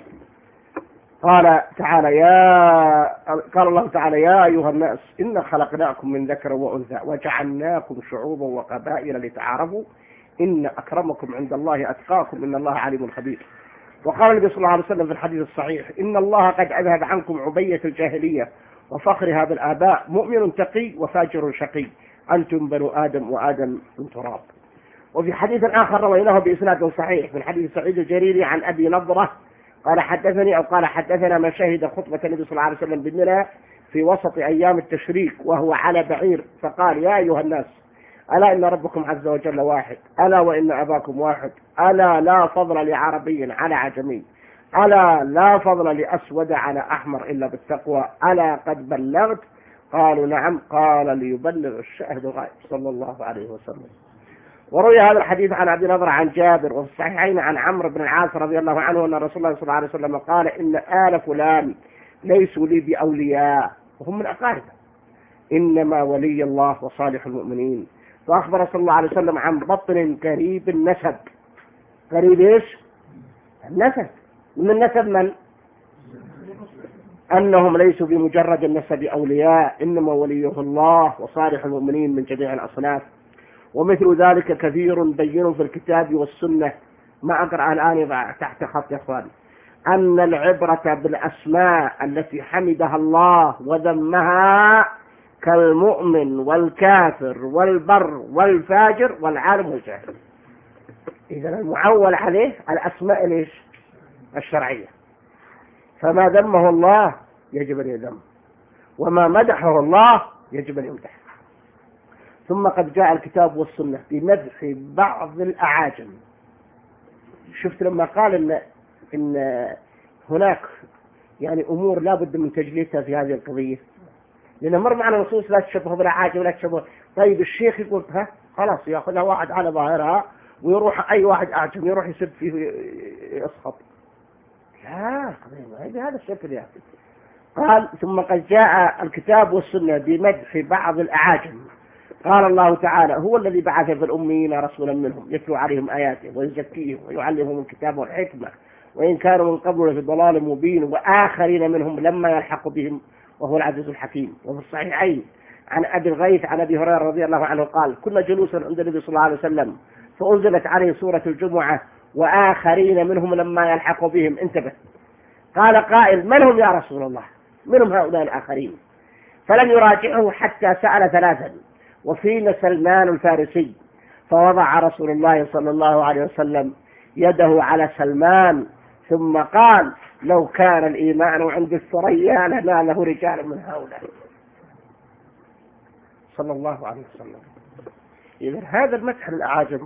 قال تعالى يا قال الله تعالى يا أيها الناس إنا خلقناكم من ذكر وأنثى وجعلناكم شعوبا وقبائل لتعارفوا إن أكرمكم عند الله أتقاكم إن الله عليم خبير. وقال النبي صلى الله عليه وسلم في الحديث الصحيح إن الله قد أذهب عنكم عبية الجاهلية وفخرها بالآباء، مؤمن تقي وفاجر شقي، أنتم بنو آدم وآدم من تراب. وفي حديث آخر رويناه بإسناد صحيح من حديث سعيد الجريري عن أبي نضرة قال حدثني أو قال حدثنا من شهد خطبة النبي صلى الله عليه وسلم بمنى في وسط أيام التشريك وهو على بعير، فقال يا أيها الناس ألا إن ربكم عز وجل واحد، ألا وإن أباكم واحد، ألا لا فضل لعربي على عجمي، ألا لا فضل لأسود على أحمر إلا بالتقوى، ألا قد بلغت؟ قالوا نعم. قال ليبلغ الشاهد الغائب صلى الله عليه وسلم. وروي هذا الحديث عن أبي نضرة عن جابر وفي الصحيحين عن عمرو بن العاص رضي الله عنه أن رسول الله صلى الله عليه وسلم قال إن آل فلان ليسوا لي بأولياء وهم من أقاربه، إنما ولي الله وصالح المؤمنين. فأخبر صلى الله عليه وسلم عن بطن قريب النسب. قريب إيش؟ النسب. من نسب من؟ أنهم ليسوا بمجرد النسب أولياء، إنما وليه الله وصالح المؤمنين من جميع الأصناف. ومثل ذلك كثير بين في الكتاب والسنة. ما أقرأ الآن تحت خط يا أخوان أن العبرة بالأسماء التي حمدها الله وذمها كالمؤمن والكافر والبر والفاجر والعالم والجاهل. إذا المعول عليه الأسماء ليش؟ الشرعية. فما ذمه الله يجب أن يذم، وما مدحه الله يجب أن يمدح. ثم قد جاء الكتاب والسنة بمدح بعض الأعاجم. شفت لما قال إن, إن هناك يعني أمور لا بد من تجليتها في هذه القضية، لأن مر معنا نصوص لا تشبه بالأعاجم ولا تشبه. طيب الشيخ يقول ها خلاص يأخذها واحد على ظاهرها ويروح أي واحد أعجم يروح يسب فيه يسخط. لا هذا الشكل يا أخي. قال ثم قد جاء الكتاب والسنة بمدح بعض الأعاجم. قال الله تعالى هو الذي بعث في الأميين رسولا منهم يتلو عليهم آياته ويزكيهم ويعلمهم الكتاب والحكمة وإن كانوا من قبل في ضلال مبين وآخرين منهم لما يلحق بهم وهو العزيز الحكيم. وفي الصحيحين عن أبي الغيث عن أبي هريرة رضي الله عنه قال كنا جلوسا عند النبي صلى الله عليه وسلم فأنزلت عليه سورة الجمعة وآخرين منهم لما يلحق بهم. انتبه. قال قائل من هم يا رسول الله؟ منهم هؤلاء الآخرين؟ فلم يراجعه حتى سأل ثلاثا وفينا سلمان الفارسي، فوضع رسول الله صلى الله عليه وسلم يده على سلمان ثم قال لو كان الإيمان عند الثريا لناله رجال من هؤلاء صلى الله عليه وسلم. إذا هذا المدح للأعاجم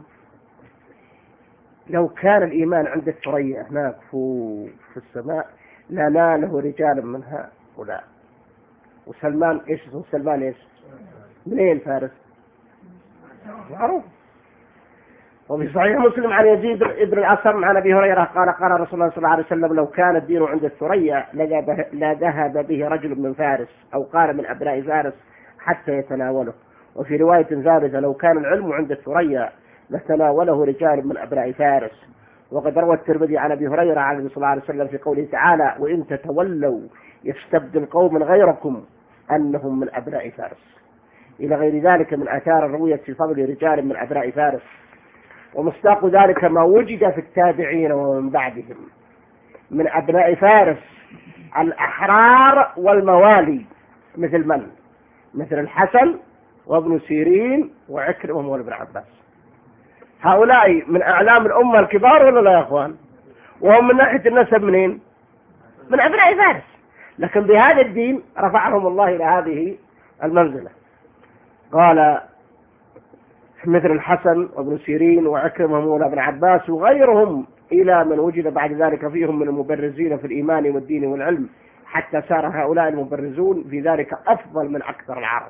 لو كان الإيمان عند الثريا هناك في السماء لناله رجال من هؤلاء. وسلمان إيش اسمه؟ سلمان إيش؟ منين فارس؟ معروف. وفي صحيح مسلم عن يزيد ابن الأصم عن أبي هريرة قال قال رسول الله صلى الله عليه وسلم لو كان الدين عند الثريا لذهب به رجل من فارس أو قال من أبناء فارس حتى يتناوله. وفي رواية ثالثة لو كان العلم عند الثريا لتناوله رجال من أبناء فارس. وقد روى الترمذي عن أبي هريرة عن النبي صلى الله عليه وسلم في قوله تعالى وإن تتولوا يستبدل قوم غيركم أنهم من أبناء فارس، إلى غير ذلك من آثار الروية في فضل رجال من أبناء فارس. ومصداق ذلك ما وجد في التابعين ومن بعدهم من أبناء فارس الأحرار والموالي، مثل من؟ مثل الحسن وابن سيرين وعكرمة ومولى بن عباس. هؤلاء من أعلام الأمة الكبار ولا لا يا أخوان؟ وهم من ناحية النسب منين؟ من أبناء فارس، لكن بهذا الدين رفعهم الله إلى هذه المنزلة. قال مثل الحسن وابن سيرين وعكرمة مولى بن عباس وغيرهم، إلى من وجد بعد ذلك فيهم من المبرزين في الإيمان والدين والعلم، حتى صار هؤلاء المبرزون في ذلك أفضل من أكثر العرب.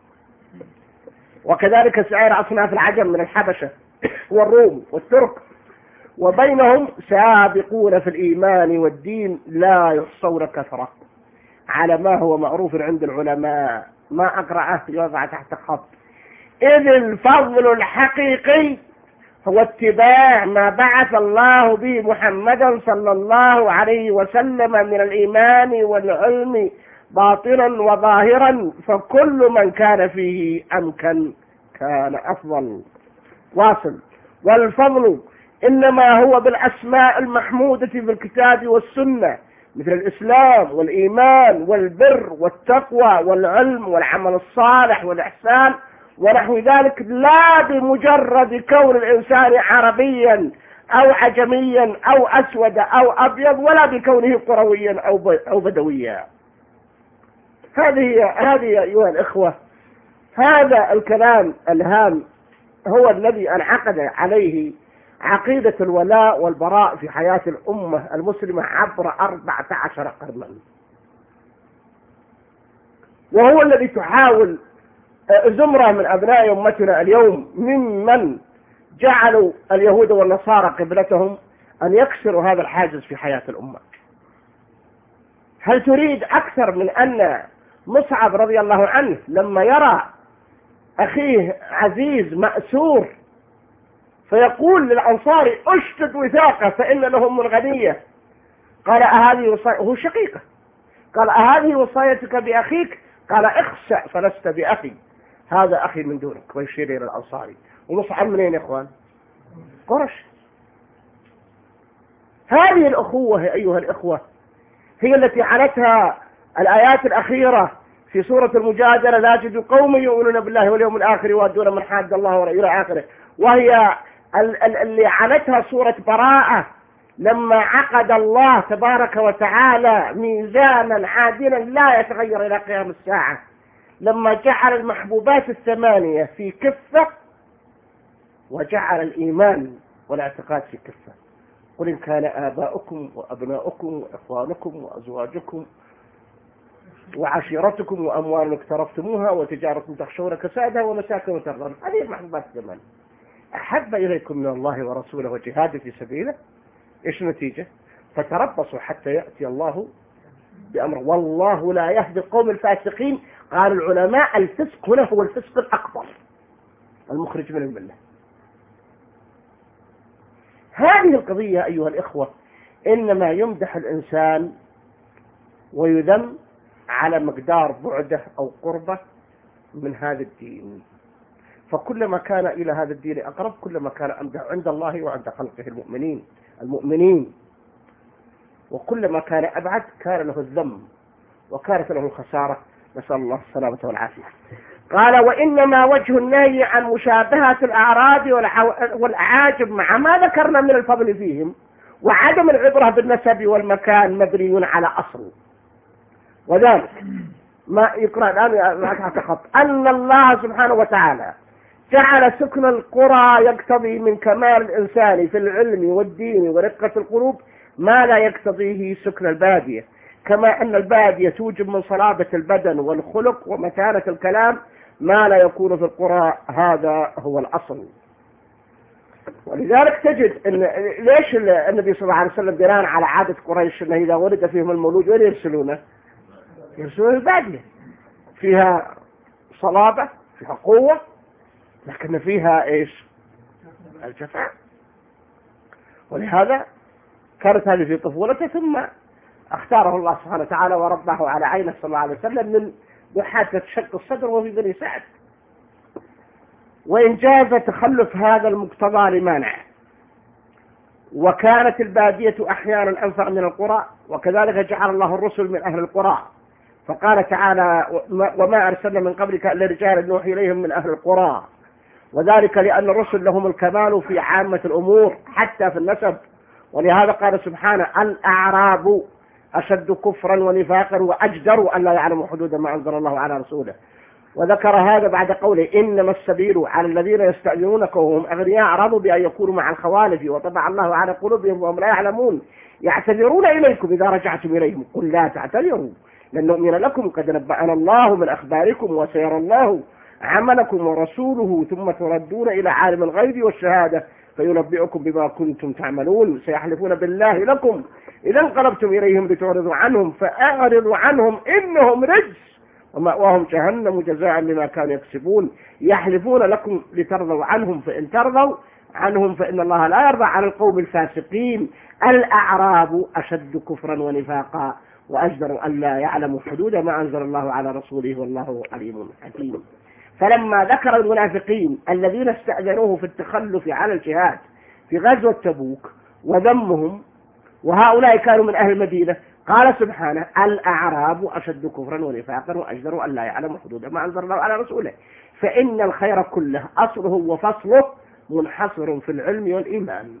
وكذلك سائر أصناف العجم من الحبشة والروم والترك، وبينهم سابقون في الإيمان والدين لا يحصون كثرة، على ما هو معروف عند العلماء. ما أقرأه يوضع تحت خط. إذ الفضل الحقيقي هو اتباع ما بعث الله به محمدا صلى الله عليه وسلم من الإيمان والعلم باطنا وظاهرا، فكل من كان فيه أمكن كان أفضل. واصل. والفضل إنما هو بالأسماء المحمودة في الكتاب والسنة، مثل الإسلام والإيمان والبر والتقوى والعلم والعمل الصالح والإحسان ونحو ذلك، لا بمجرد كون الإنسان عربيا أو عجميا أو أسود أو أبيض، ولا بكونه قرويا أو بدويا. هذه هذه أيها الإخوة، هذا الكلام الهام هو الذي انعقد عليه عقيدة الولاء والبراء في حياة الأمة المسلمة عبر أربعة عشر قرنا، وهو الذي تحاول زمرة من أبناء أمتنا اليوم ممن جعلوا اليهود والنصارى قبلتهم أن يكسروا هذا الحاجز في حياة الأمة. هل تريد أكثر من أن مصعب رضي الله عنه لما يرى أخيه عزيز مأسور فيقول للأنصاري اشتد وثاقه فإن لهم من غنية، قال أهذه وصاية، هو شقيقة، قال أهذه وصايتك بأخيك؟ قال اخسأ فلست بأخي، هذا أخي من دونك، ويشير إلى الأنصاري. ومصعب منين يا إخوان؟ قرش. هذه الأخوة أيها الإخوة هي التي عنتها الآيات الأخيرة في سورة المجادلة: لا تجد قوم يؤمنون بالله واليوم الآخر يوادون من حاد الله ورسوله إلى آخره. وهي اللي عنتها سورة براءة لما عقد الله تبارك وتعالى ميزانا عادلا لا يتغير إلى قيام الساعة، لما جعل المحبوبات الثمانية في كفة وجعل الإيمان والاعتقاد في كفة. قل إن كان آباؤكم وأبناؤكم وإخوانكم وأزواجكم وعشيرتكم وأموال اقترفتموها وتجارة تخشون كسادها ومساكن ترضون، هذه المحبوبات الثمانية. أحب إليكم من الله ورسوله وجهاد في سبيله، إيش النتيجة؟ فتربصوا حتى يأتي الله بأمره والله لا يهدي القوم الفاسقين. قال العلماء الفسق هنا هو الفسق الأكبر المخرج من الملة. هذه القضية أيها الإخوة إنما يمدح الإنسان ويذم على مقدار بعده أو قربه من هذا الدين، فكلما كان إلى هذا الدين أقرب كلما كان أمدح عند الله وعند خلقه المؤمنين المؤمنين وكلما كان أبعد كان له الذم وكانت له الخسارة، نسأل الله السلامة والعافية. قال: وإنما وجه النهي عن مشابهة الأعراب والأعاجم مع ما ذكرنا من الفضل فيهم وعدم العبرة بالنسب والمكان مبني على أصل، وذلك ما يقرأ الآن تحت خط أن الله سبحانه وتعالى جعل سكن القرى يقتضي من كمال الإنسان في العلم والدين ورقة القلوب ما لا يقتضيه سكن البادية، كما أن البادية توجب من صلابة البدن والخلق ومتانة الكلام ما لا يكون في القرى. هذا هو الأصل. ولذلك تجد إن ليش النبي صلى الله عليه وسلم بناء على عادة قريش أنه إذا ولد فيهم المولود وين يرسلونه؟ يرسلون البادية فيها صلابة فيها قوة لكن فيها إيش؟ الجفاء. ولهذا كانت هذه في طفولته، ثم اختاره الله سبحانه وتعالى ورباه على عينه صلى الله عليه وسلم من بحادثة شق الصدر وفي بني سعد. وإن جاز تخلف هذا المقتضى لمانع، وكانت البادية أحيانا أنفع من القرى، وكذلك جعل الله الرسل من أهل القرى، فقال تعالى وما أرسلنا من قبلك إلا رجالا نوحي إليهم من أهل القرى، وذلك لأن الرسل لهم الكمال في عامة الأمور حتى في النسب. ولهذا قال سبحانه الأعراب أشد كفرا ونفاقا وأجدر أن لا يعلموا حدود ما أنزل الله على رسوله. وذكر هذا بعد قوله إنما السبيل على الذين يستأذنونك وهم أغنياء رضوا بأن يكونوا مع الخوالف وطبع الله على قلوبهم وهم لا يعلمون يعتذرون إليكم إذا رجعتم إليهم قل لا تعتذروا لن نؤمن لكم قد نبأنا الله من أخباركم وسيرى الله عملكم ورسوله ثم تردون إلى عالم الغيب والشهادة فينبئكم بما كنتم تعملون. سيحلفون بالله لكم إذا انقلبتم إليهم لتعرضوا عنهم فأعرضوا عنهم إنهم رجس ومأواهم جهنم جزاء بما كانوا يكسبون. يحلفون لكم لترضوا عنهم فإن ترضوا عنهم فإن الله لا يرضى عن القوم الفاسقين. الأعراب أشد كفرا ونفاقا وأجدر أن لا يعلموا حدود ما أنزل الله على رسوله والله عليم حكيم. فلما ذكر المنافقين الذين استأذنوه في التخلف على الجهاد في غزوة تبوك وذمهم وهؤلاء كانوا من أهل المدينة قال سبحانه الأعراب أشد كفرا ونفاقا وأجدر أن لا يعلموا حدود ما أنزل الله على رسوله. فإن الخير كله أصله وفصله منحصر في العلم والإيمان.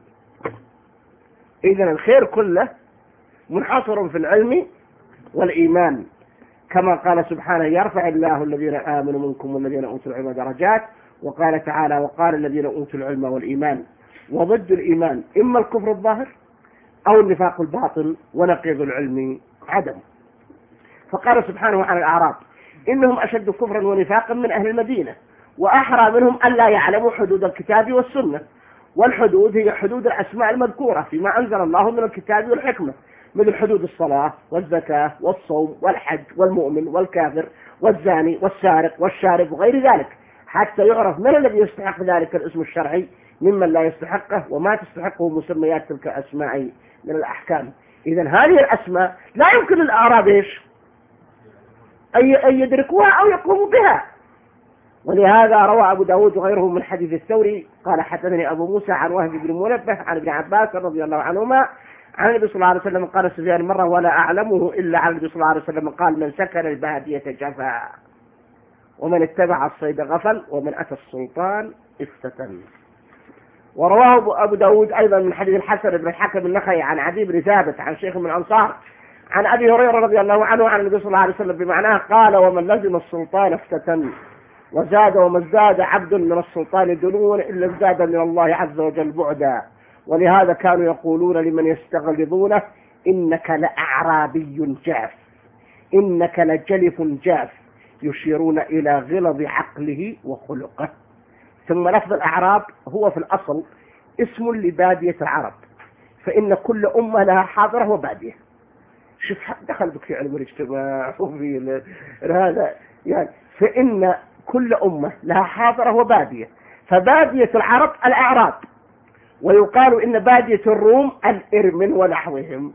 إذن الخير كله منحصر في العلم والإيمان، كما قال سبحانه يرفع الله الذين آمنوا منكم والذين أوتوا العلم درجات. وقال تعالى وقال الذين أوتوا العلم والإيمان. وضد الإيمان إما الكفر الظاهر أو النفاق الباطن ونقيض العلم عدم. فقال سبحانه عن الأعراب إنهم أشد كفرا ونفاقا من أهل المدينة وأحرى منهم أن لا يعلموا حدود الكتاب والسنة. والحدود هي حدود الأسماء المذكورة فيما أنزل الله من الكتاب والحكمة مثل حدود الصلاة والزكاة والصوم والحج والمؤمن والكافر والزاني والسارق والشارب وغير ذلك، حتى يعرف من الذي يستحق ذلك الاسم الشرعي ممن لا يستحقه وما تستحقه مسميات تلك الأسماء من الأحكام. إذن هذه الأسماء لا يمكن للأعراب إيش أن يدركوها أو يقوموا بها. ولهذا روى أبو داود وغيره من حديث الثوري قال حدثني أبو موسى عن وهب بن منبه عن ابن عباس رضي الله عنهما عن النبي صلى الله عليه وسلم قال سفيان مرة ولا أعلمه إلا عن النبي صلى الله عليه وسلم قال من سكن البادية جفا ومن اتبع الصيد غفل ومن أتى السلطان افتتن. ورواه أبو داود أيضا من حديث الحسن بن الحكم النخعي عن عدي بن ثابت عن شيخ من الأنصار عن أبي هريرة رضي الله عنه عن النبي صلى الله عليه وسلم بمعناه قال ومن لزم السلطان افتتن وزاد وما ازداد عبد من السلطان دنون إلا ازداد من الله عز وجل بعدا. ولهذا كانوا يقولون لمن يستغلظونه إنك لأعرابي جاف إنك لجلف جاف يشيرون إلى غلظ عقله وخلقه. ثم لفظ الأعراب هو في الأصل اسم لبادية العرب، فإن كل أمة لها حاضرة وبادية. شوف دخل بك في علم الاجتماع وفي هذا يعني، فإن كل أمة لها حاضرة وبادية، فبادية العرب الأعراب، ويقال إن بادية الروم الإرمن ونحوهم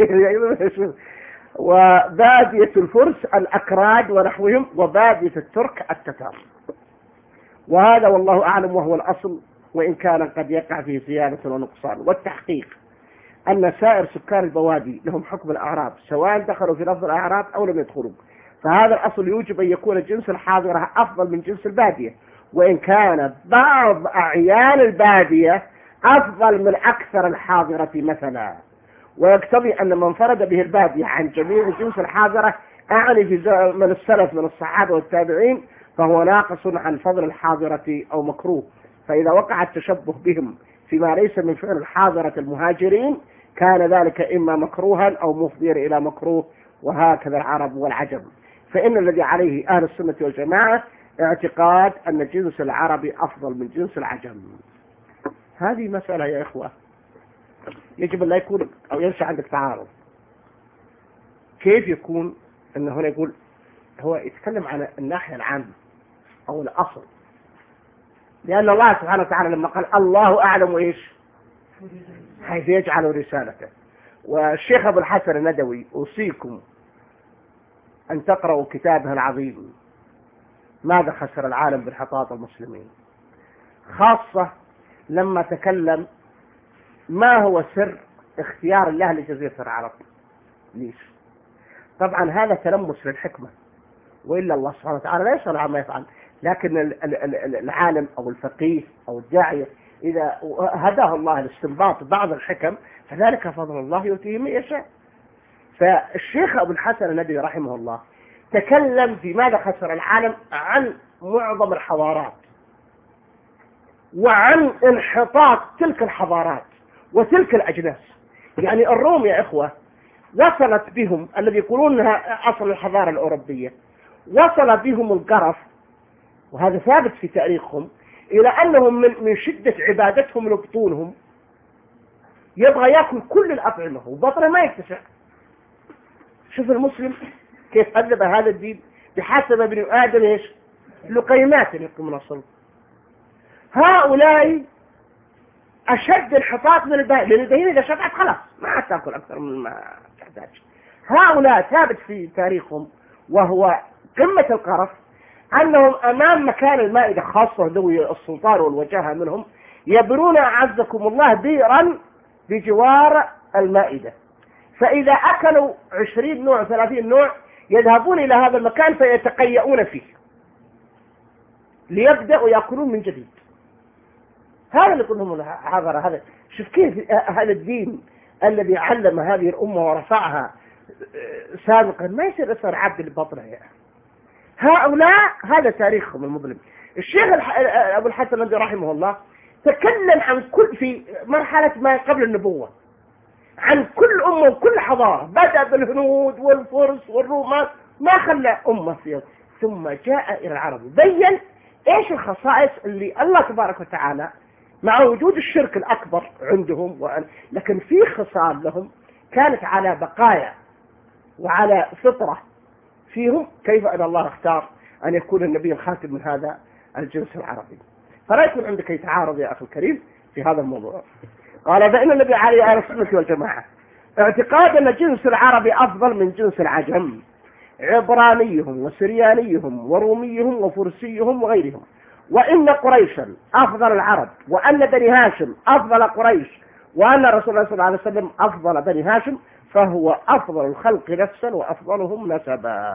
وبادية الفرس الأكراد ونحوهم وبادية الترك التتار. وهذا والله أعلم وهو الأصل، وإن كان قد يقع فيه زيادة ونقصان. والتحقيق أن سائر سكان البوادي لهم حكم الأعراب سواء دخلوا في لفظ الأعراب أو لم يدخلوا. فهذا الأصل يوجب أن يكون جنس الحاضرة أفضل من جنس البادية، وإن كان بعض أعيان البادية أفضل من أكثر الحاضرة مثلا. ويقتضي أن من فرد به البادية عن جميع جنس الحاضرة أعني في من السلف من الصحابة والتابعين فهو ناقص عن فضل الحاضرة أو مكروه. فإذا وقع التشبه بهم فيما ليس من فعل الحاضرة المهاجرين كان ذلك إما مكروها أو مفضيا إلى مكروه. وهكذا العرب والعجم. فإن الذي عليه أهل السنة والجماعة اعتقاد أن جنس العربي أفضل من جنس العجم. هذه مسألة يا إخوة يجب أن لا يكون أو ينشأ عندك تعارض. كيف يكون أن هنا يقول هو يتكلم عن الناحية العامة أو الأصل، لأن الله سبحانه وتعالى لما قال الله أعلم إيش حيث يجعل رسالته. والشيخ أبو الحسن الندوي أوصيكم أن تقرأوا كتابه العظيم ماذا خسر العالم بانحطاط المسلمين، خاصة لما تكلم ما هو سر اختيار الله لجزيرة العرب. ليش؟ طبعا هذا تلمس للحكمة، وإلا الله سبحانه وتعالى لا يسأل عما يفعل، لكن العالم أو الفقيه أو الداعية إذا هداه الله لاستنباط بعض الحكم فذلك فضل الله يؤتيه من يشاء. فالشيخ أبو الحسن الندوي رحمه الله تكلم في ماذا خسر العالم عن معظم الحضارات وعن انحطاط تلك الحضارات وتلك الأجناس. يعني الروم يا إخوة وصلت بهم الذي يقولونها أصل الحضارة الأوروبية، وصل بهم القرف، وهذا ثابت في تاريخهم، إلى أنهم من, من شدة عبادتهم لبطونهم يبغى يأكل كل الأطعمة وبطنه ما يتسع. شوف المسلم كيف أذب هذا الدين بحسب ابن آدم إيش لقيمات يقوم من الصلب. هؤلاء أشد انحطاط من الباقي، لأن البهيمة إذا شبعت خلاص ما عاد تأكل أكثر من ما تحتاج. هؤلاء ثابت في تاريخهم وهو قمة القرف أنهم أمام مكان المائدة، خاصة ذوي السلطان والوجاهة منهم يبنون أعزكم الله بئرا بجوار المائدة، فإذا أكلوا عشرين نوع ثلاثين نوع يذهبون إلى هذا المكان فيتقيؤون فيه ليبدأوا يأكلون من جديد. هذا اللي كلهم هذا هذا شوف كيف هذا الدين الذي علم هذه الأمة ورفعها سابقا ما يصير أسر عبد البطنة يعني. هؤلاء هذا تاريخهم المظلم. الشيخ أبو الحسن الندوي رحمه الله تكلم عن كل في مرحلة ما قبل النبوة عن كل أمة وكل حضارة، بدأ بالهنود والفرس والرومان ما خلى أمة فيها، ثم جاء إلى العرب بين إيش الخصائص اللي الله تبارك وتعالى مع وجود الشرك الأكبر عندهم وأن لكن في خصال لهم كانت على بقايا وعلى فطرة فيهم، كيف أن الله اختار أن يكون النبي الخاتم من هذا الجنس العربي. فلا يكون عندك يتعارض يا أخي الكريم في هذا الموضوع. قال فإن النبي عليه أهل السنة والجماعة اعتقاد أن جنس العربي أفضل من جنس العجم، عبرانيهم وسريانيهم وروميهم وفرسيهم وغيرهم، وإن قريشا أفضل العرب، وأن بني هاشم أفضل قريش، وأن رسول الله صلى الله عليه وسلم أفضل بني هاشم، فهو أفضل الخلق نفسا وأفضلهم نسبا.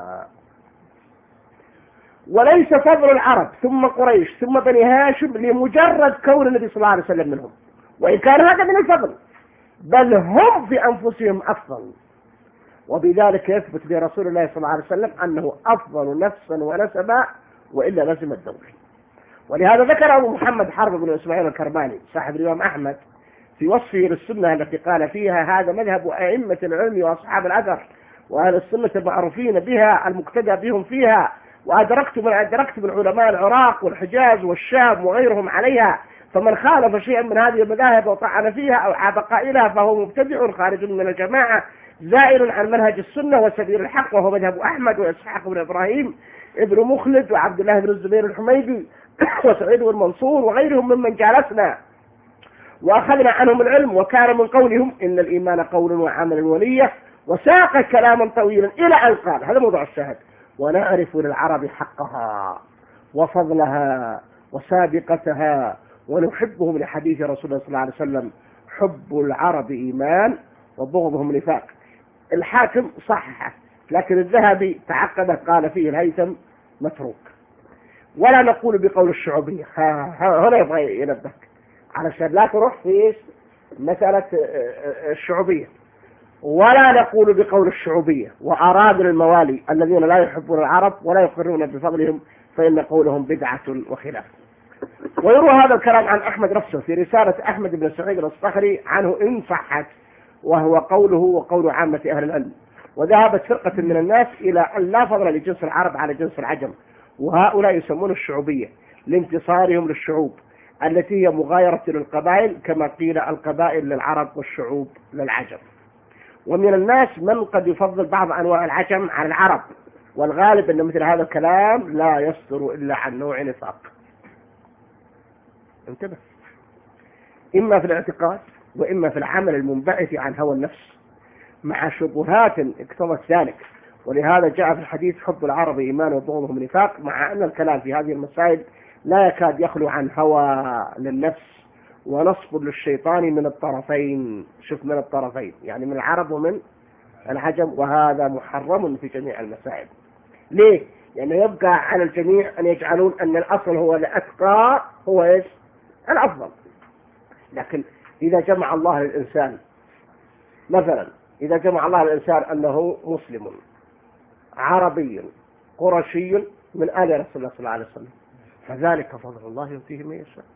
وليس فضل العرب ثم قريش ثم بني هاشم لمجرد كون النبي صلى الله عليه وسلم منهم، وإن كان هذا من الفضل، بل هم في أنفسهم أفضل، وبذلك يثبت برسول الله صلى الله عليه وسلم أنه أفضل نفسا ونسبا وإلا لزم الدور. ولهذا ذكر أبو محمد حرب بن إسماعيل الكرماني صاحب الإمام أحمد في وصفه للسنة التي قال فيها هذا مذهب أئمة العلم وأصحاب الأثر وأهل السنة المعروفين بها المقتدى بهم فيها، وأدركت من أدركت من علماء العراق والحجاز والشام وغيرهم عليها، فمن خالف شيئا من هذه المذاهب وطعن فيها أو عاب قائلها فهو مبتدع خارج من الجماعة زائر عن منهج السنة وسبيل الحق، وهو مذهب أحمد وإسحاق بن إبراهيم ابن مخلد وعبد الله بن الزبير الحميدي وسعيد بن منصور وغيرهم ممن جالسنا وأخذنا عنهم العلم، وكان من قولهم إن الإيمان قول وعمل ونية، وساق كلاما طويلا إلى أن قال هذا موضوع الشاهد: ونعرف للعرب حقها وفضلها وسابقتها ونحبهم لحديث رسول الله صلى الله عليه وسلم: حب العرب إيمان وبغضهم نفاق. الحاكم صححه، لكن الذهبي تعقب قال فيه الهيثم متروك. ولا نقول بقول الشعوبية، هنا يبغى ينبهك علشان لا تروح في مسألة الشعوبية. ولا نقول بقول الشعوبية وأراد الموالي الذين لا يحبون العرب ولا يقرون بفضلهم فإن قولهم بدعة وخلاف. ويروى هذا الكلام عن أحمد نفسه في رسالة أحمد بن سعيد الصخري عنه إن صحت، وهو قوله وقول عامة أهل العلم. وذهبت فرقة من الناس إلى أن لا فضل لجنس العرب على جنس العجم، وهؤلاء يسمون الشعوبية لانتصارهم للشعوب التي هي مغايرة للقبائل، كما قيل القبائل للعرب والشعوب للعجم. ومن الناس من قد يفضل بعض أنواع العجم على العرب والغالب أن مثل هذا الكلام لا يصدر إلا عن نوع نفاق. انتبه، إما في الاعتقاد وإما في العمل المنبعث عن هوى النفس مع شبهات اقتضت ذلك. ولهذا جاء في الحديث حب العرب إيمان وبغضهم نفاق، مع أن الكلام في هذه المسائل لا يكاد يخلو عن هوى للنفس ونصب للشيطان من الطرفين. شوف، من الطرفين يعني من العرب ومن العجم، وهذا محرم في جميع المسائل. ليه؟ يعني يبقى على الجميع أن يجعلون أن الأصل هو الأتقى هو إيش؟ الأفضل. لكن إذا جمع الله للإنسان مثلا، إذا جمع الله للإنسان أنه مسلم عربي قرشي من آل رسول الله صلى الله عليه وسلم، فذلك فضل الله يؤتيه من يشاء.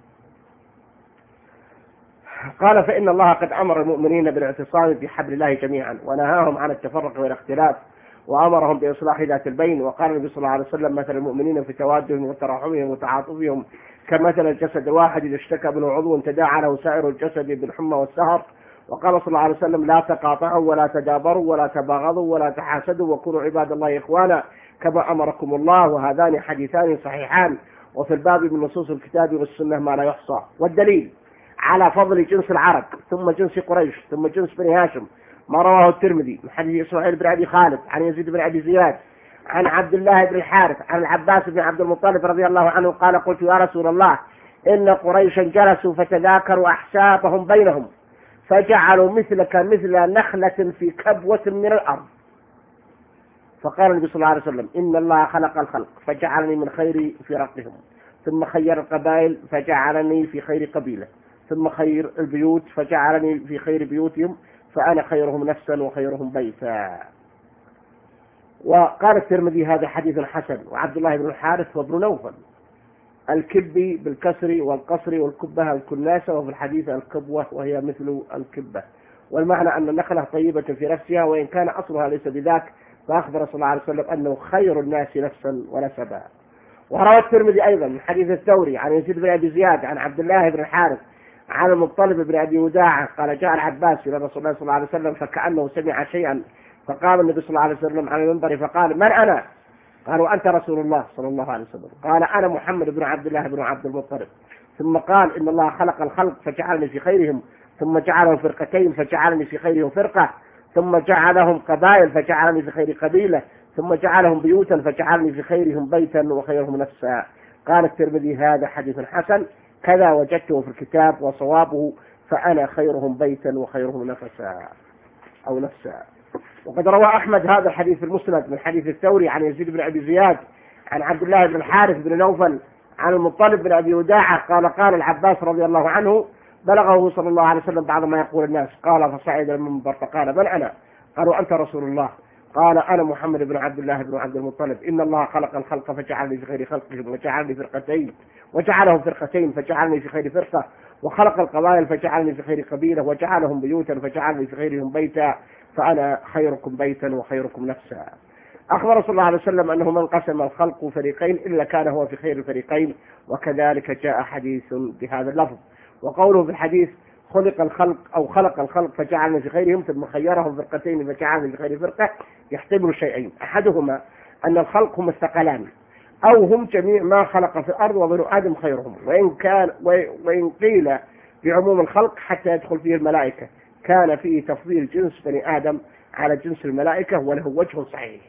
قال فإن الله قد أمر المؤمنين بالاعتصام بحبل الله جميعا ونهاهم عن التفرق والاختلاف وأمرهم بإصلاح ذات البين. وقال النبي صلى الله عليه وسلم مثل المؤمنين في توادهم وتراحمهم وتعاطفهم كمثل الجسد الواحد إذا اشتكى منه عضو تداعى له سائر الجسد بالحمى والسهر. وقال صلى الله عليه وسلم لا تقاطعوا ولا تدابروا ولا تباغضوا ولا تحاسدوا وكونوا عباد الله إخوانا كما أمركم الله. وهذان حديثان صحيحان، وفي الباب من نصوص الكتاب والسنة ما لا يحصى. والدليل على فضل جنس العرب ثم جنس قريش ثم جنس بني هاشم ما رواه الترمذي من حديث إسماعيل بن أبي خالد عن يزيد بن أبي زياد عن عبد الله بن الحارث عن العباس بن عبد المطلب رضي الله عنه قال قلت يا رسول الله إن قريشا جلسوا فتذاكروا أحسابهم بينهم فجعلوا مثلك مثل نخلة في كبوة من الأرض. فقال النبي صلى الله عليه وسلم إن الله خلق الخلق فجعلني من خير فرقهم، ثم خير القبائل فجعلني في خير قبيلة، ثم خير البيوت فجعلني في خير بيوتهم، فأنا خيرهم نفسا وخيرهم بيتا. وقال الترمذي هذا حديث حسن. وعبد الله بن الحارث وابن نوفل الكبي بالكسر والقصر والكبة الكناسة، وفي الحديث الكبوة وهي مثل الكبة. والمعنى أن النخلة طيبة في نفسها وإن كان أصلها ليس بذاك، فأخبر صلى الله عليه وسلم أنه خير الناس نفسا ونسبا. وروى الترمذي أيضا من حديث الثوري عن يزيد بن أبي زياد عن عبد الله بن الحارث عن المطلب بن أبي وداعة قال جاء العباس إلى رسول الله صلى الله عليه وسلم فكأنه سمع شيئا، فقام النبي صلى الله عليه وسلم على المنبر فقال من أنا؟ قالوا أنت رسول الله صلى الله عليه وسلم. قال أنا محمد بن عبد الله بن عبد المطلب. ثم قال إن الله خلق الخلق فجعلني في خيرهم، ثم جعلهم فرقتين فجعلني في خيرهم فرقة، ثم جعلهم قبائل فجعلني في خير قبيلة، ثم جعلهم بيوتا فجعلني في خيرهم بيتا وخيرهم نفسا. قال الترمذي هذا حديث حسن كذا وجدته في الكتاب وصوابه فأنا خيرهم بيتا وخيرهم نفسا أو نفسا. وقد روى أحمد هذا الحديث في المسند من حديث الثوري عن يزيد بن أبي زياد عن عبد الله بن الحارث بن نوفل عن المطلب بن أبي وداعة قال قال العباس رضي الله عنه بلغه صلى الله عليه وسلم بعض ما يقول الناس، قال فصعد المنبر فقال من أنا؟ قالوا أنت رسول الله. قال أنا محمد بن عبد الله بن عبد المطلب. إن الله خلق الخلق فجعلني في خير خلقهم وجعلني فرقتين وجعلهم فرقتين فجعلني في خير فرقة، وخلق القبائل فجعلني في خير قبيلة وجعلهم بيوتا فجعلني في خيرهم بيتا، فأنا خيركم بيتا وخيركم نفسا. أخبر صلى الله عليه وسلم أنه من قسم الخلق فريقين إلا كان هو في خير الفريقين، وكذلك جاء حديث بهذا اللفظ. وقوله في الحديث خلق الخلق أو خلق الخلق فجعلنا في خيرهم ثم خيرهم فرقتين فجعلنا في خير فرقة يحتمل شيئين، أحدهما أن الخلق هم الثقلان أو هم جميع ما خلق في الأرض وبنو آدم خيرهم، وإن كان وإن قيل بعموم الخلق حتى يدخل فيه الملائكة كان فيه تفضيل جنس بني آدم على جنس الملائكة وله وجه صحيح.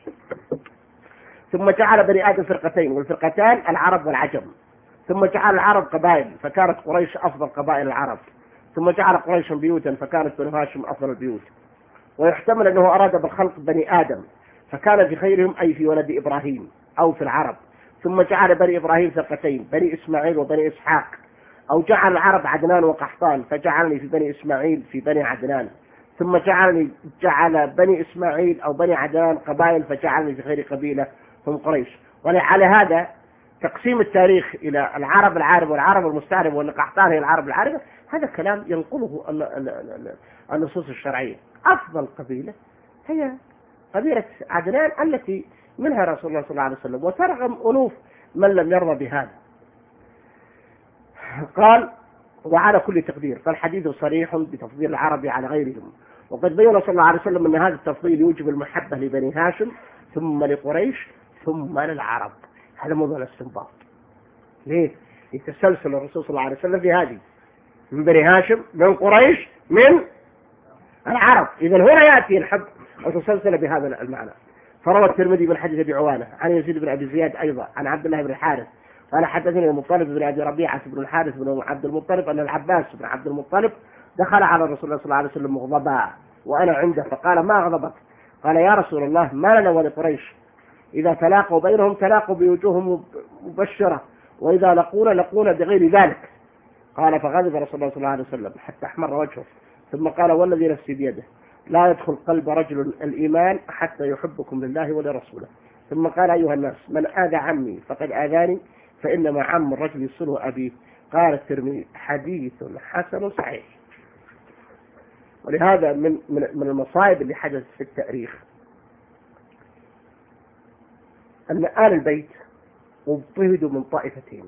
ثم جعل بني آدم فرقتين والفرقتان العرب والعجم، ثم جعل العرب قبائل فكانت قريش أفضل قبائل العرب، ثم جعل قريش بيوتا فكانت بنو هاشم أفضل البيوت. ويحتمل أنه أراد بالخلق بني آدم فكان في خيرهم أي في ولد إبراهيم أو في العرب، ثم جعل بني إبراهيم فرقتين بني إسماعيل وبني إسحاق، أو جعل العرب عدنان وقحطان فجعلني في بني إسماعيل في بني عدنان، ثم جعلني جعل بني إسماعيل أو بني عدنان قبائل فجعلني في خير قبيلة هم قريش. ولعل هذا تقسيم التاريخ إلى العرب العارب والعرب المستعرب وأن قحطان هي العرب العاربة، هذا كلام ينقله النصوص الشرعية. أفضل قبيلة هي قبيلة عدنان التي منها رسول الله صلى الله عليه وسلم، وترغم ألوف من لم يرضى بهذا. قال وعلى كل تقدير فالحديث صريح بتفضيل العرب على غيرهم، وقد بين صلى الله عليه وسلم أن هذا التفضيل يوجب المحبة لبني هاشم ثم لقريش ثم للعرب. هذا موضوع الاستنباط. ليه؟ يتسلسل الرسول صلى الله عليه وسلم في هذه، من بني هاشم، من قريش، من العرب. إذا هنا يأتي الحب وتسلسل بهذا المعنى. فروى الترمذي من حديث أبي عوانة عن يزيد بن أبي زياد أيضا عن عبد الله بن الحارث قال حدثني المطلب بن أبي ربيعة بن الحارث بن عبد المطلب أن العباس بن عبد المطلب دخل على الرسول صلى الله عليه وسلم مغضبا وأنا عنده، فقال ما غضبك؟ قال يا رسول الله ما لنا ولقريش، إذا تلاقوا بينهم تلاقوا بوجوههم مبشرة، وإذا لقونا لقونا بغير ذلك. قال فغضب رسول الله صلى الله عليه وسلم حتى احمر وجهه، ثم قال والذي نفسي بيده لا يدخل قلب رجل الإيمان حتى يحبكم لله ولرسوله. ثم قال أيها الناس من آذى عمي فقد آذاني، فإنما عم الرجل يصله أبيه. قال الترمذي حديث حسن صحيح. ولهذا من من من المصائب اللي حدثت في التاريخ أن آل البيت اضطهدوا من طائفتين.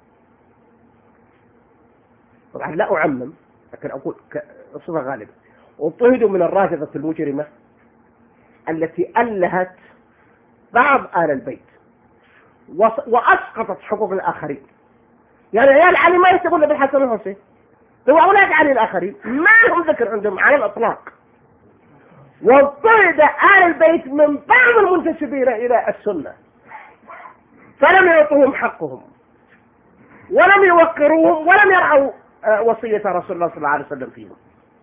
طبعا لا أعمم لكن أقول كصفة غالبة، اضطهدوا من الرافضة المجرمة التي ألهت بعض آل البيت وأسقطت حقوق الآخرين. يعني عيال علي ما يستقون بالحسن والحسين، هو أولاد علي الآخرين ما لهم ذكر عندهم على الإطلاق. واضطهد آل البيت من بعض المنتسبين إلى السنة فلم يعطوهم حقهم ولم يوقروهم ولم يرعوا وصية رسول الله صلى الله عليه وسلم فيهم.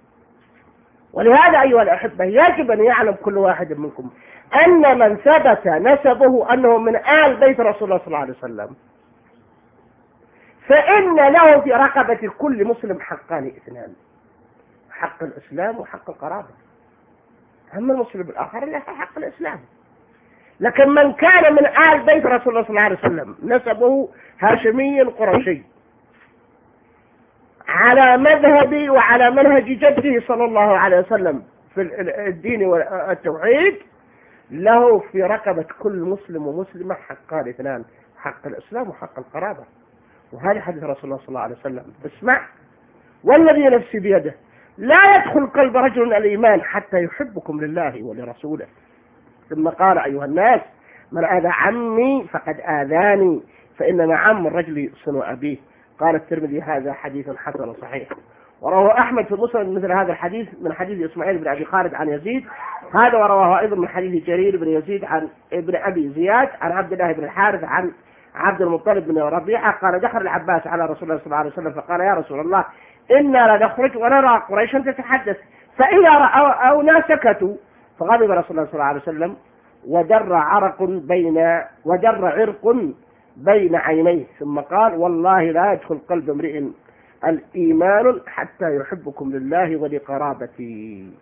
ولهذا أيها الأحبة يجب أن يعلم كل واحد منكم أن من ثبت نسبه أنه من آل بيت رسول الله صلى الله عليه وسلم فإن له في رقبة كل مسلم حقان اثنان، حق الإسلام وحق القرابة. أما المسلم الآخر له حق الإسلام. لكن من كان من آل بيت رسول الله صلى الله عليه وسلم نسبه هاشمي قرشي على مذهبي وعلى منهج جده صلى الله عليه وسلم في الدين والتوحيد، له في رقبة كل مسلم ومسلمة حقان اثنان، حق الإسلام وحق القرابة. وهذا حديث رسول الله صلى الله عليه وسلم. اسمع والذي نفسي بيده لا يدخل قلب رجل الإيمان حتى يحبكم لله ولرسوله. ثم قال أيها الناس من آذى عمي فقد آذاني، فإنما عم الرجل يحسن أبيه. قال الترمذي هذا حديث حسن صحيح. ورواه أحمد في المسند مثل هذا الحديث من حديث إسماعيل بن أبي خالد عن يزيد هذا، ورواه أيضا من حديث جرير بن يزيد عن ابن أبي زياد عن عبد الله بن الحارث عن عبد المطلب بن ربيعة قال دخل العباس على رسول الله صلى الله عليه وسلم فقال يا رسول الله إنا لنخرج ونرى قريشا تتحدث، فإذا رأونا سكتوا. فغضب رسول الله صلى الله عليه وسلم ودر عرق بين ودر عرق بين عينيه، ثم قال والله لا يدخل قلب امرئ الإيمان حتى يحبكم لله ولقرابتي.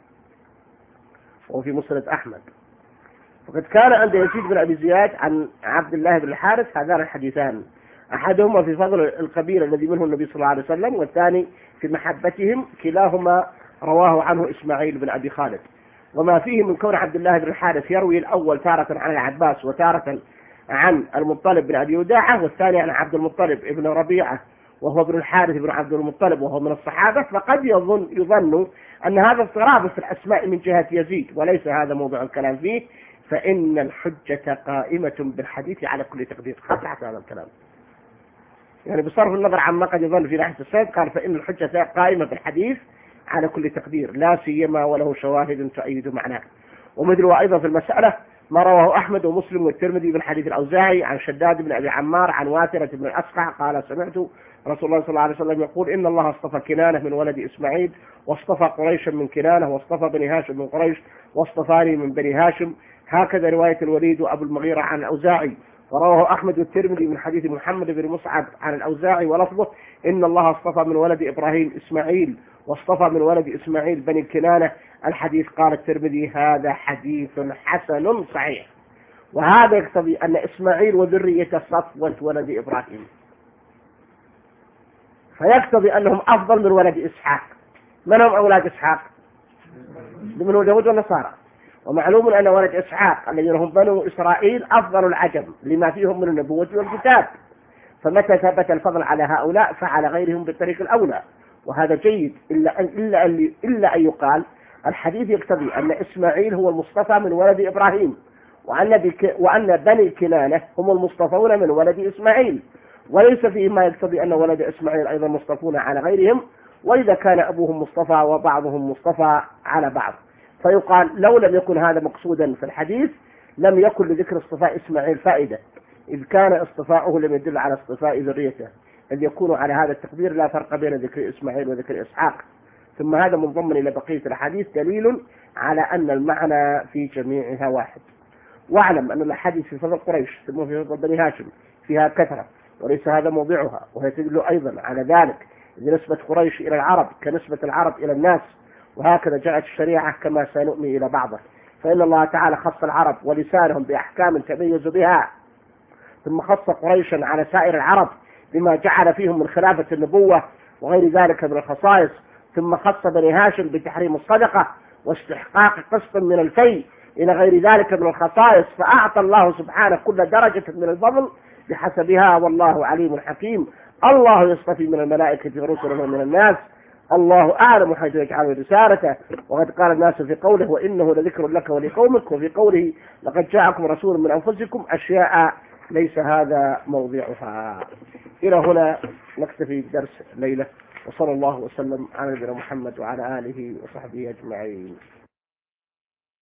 وفي مسند أحمد وقد كان عند يزيد بن أبي زياد عن عبد الله بن الحارث هذان الحديثان، أحدهما في فضل القبيلة الذي منه النبي صلى الله عليه وسلم، والثاني في محبتهم، كلاهما رواه عنه إسماعيل بن أبي خالد. وما فيه من كون عبد الله بن الحارث يروي الأول تارة عن العباس وتارة عن المطلب بن أبي وداعة، والثاني عن عبد المطلب ابن ربيعة وهو ابن الحارث بن عبد المطلب وهو من الصحابة، فقد يظن يظن أن هذا اضطراب في الأسماء من جهة يزيد، وليس هذا موضوع الكلام فيه، فإن الحجة قائمة بالحديث على كل تقدير. خطأت هذا الكلام يعني بصرف النظر عما قد يظن في ناحية السند، قال فإن الحجة قائمة بالحديث على كل تقدير لا سيما وله شواهد تؤيد معناه. ومثله أيضا في المسألة ما رواه أحمد ومسلم والترمذي من حديث الأوزاعي عن شداد بن أبي عمار عن واثرة بن الأسقع قال سمعت رسول الله صلى الله عليه وسلم يقول إن الله اصطفى كنانة من ولد إسماعيل واصطفى قريشا من كنانة واصطفى بني هاشم من قريش واصطفاني من بني هاشم. هكذا رواية الوليد وأبو المغيرة عن الأوزاعي. ورواه أحمد والترمذي من حديث محمد بن مصعب عن الأوزاعي ولفظه إن الله اصطفى من ولد إبراهيم إسماعيل واصطفى من ولد إسماعيل بني كنانة. الحديث قال الترمذي هذا حديث حسن صحيح. وهذا يقتضي أن إسماعيل وذريته صفوة ولد إبراهيم، فيقتضي أنهم أفضل من ولد إسحاق. من هم أولاد إسحاق؟ من اليهود والنصارى. ومعلوم أن ولد إسحاق الذين هم بنو إسرائيل أفضل العجم لما فيهم من النبوة والكتاب، فمتى ثبت الفضل على هؤلاء فعلى غيرهم بالطريق الأولى، وهذا جيد. إلا أن, إلا أن, إلا أن يقال الحديث يقتضي أن إسماعيل هو المصطفى من ولد إبراهيم، وأن, وأن بني كنانة هم المصطفون من ولد إسماعيل، وليس فيه ما يقتضي أن ولد إسماعيل أيضا مصطفون على غيرهم، وإذا كان أبوهم مصطفى وبعضهم مصطفى على بعض. فيقال لو لم يكن هذا مقصودا في الحديث لم يكن لذكر اصطفاء إسماعيل فائدة، إذ كان اصطفاؤه لم يدل على اصطفاء ذريته، إذ يكون على هذا التقدير لا فرق بين ذكر إسماعيل وذكر إسحاق. ثم هذا منضمن إلى بقية الحديث دليل على أن المعنى في جميعها واحد. واعلم أن الحديث في فضل قريش ثم في فضل بني هاشم فيها كثرة، وليس هذا موضعها، وهي تدل أيضا على ذلك، إذ نسبة قريش إلى العرب كنسبة العرب إلى الناس، وهكذا جاءت الشريعة كما سنؤمي إلى بعضه. فإن الله تعالى خص العرب ولسانهم بأحكام تميزوا بها، ثم خص قريشا على سائر العرب بما جعل فيهم من خلافة النبوة وغير ذلك من الخصائص، ثم خص بني هاشم بتحريم الصدقة واستحقاق قسط من الفي إلى غير ذلك من الخصائص، فأعطى الله سبحانه كل درجة من الفضل بحسبها، والله عليم حكيم. الله يصطفي من الملائكة رسلا ومن الناس، الله أعلم حيث يجعل رسالته. وقد قال الناس في قوله وإنه لذكر لك ولقومك، وفي قوله لقد جاءكم رسول من أنفسكم أشياء ليس هذا موضعها. إلى هنا نكتفي بدرس الليلة، وصلى الله وسلم على نبينا محمد وعلى آله وصحبه أجمعين.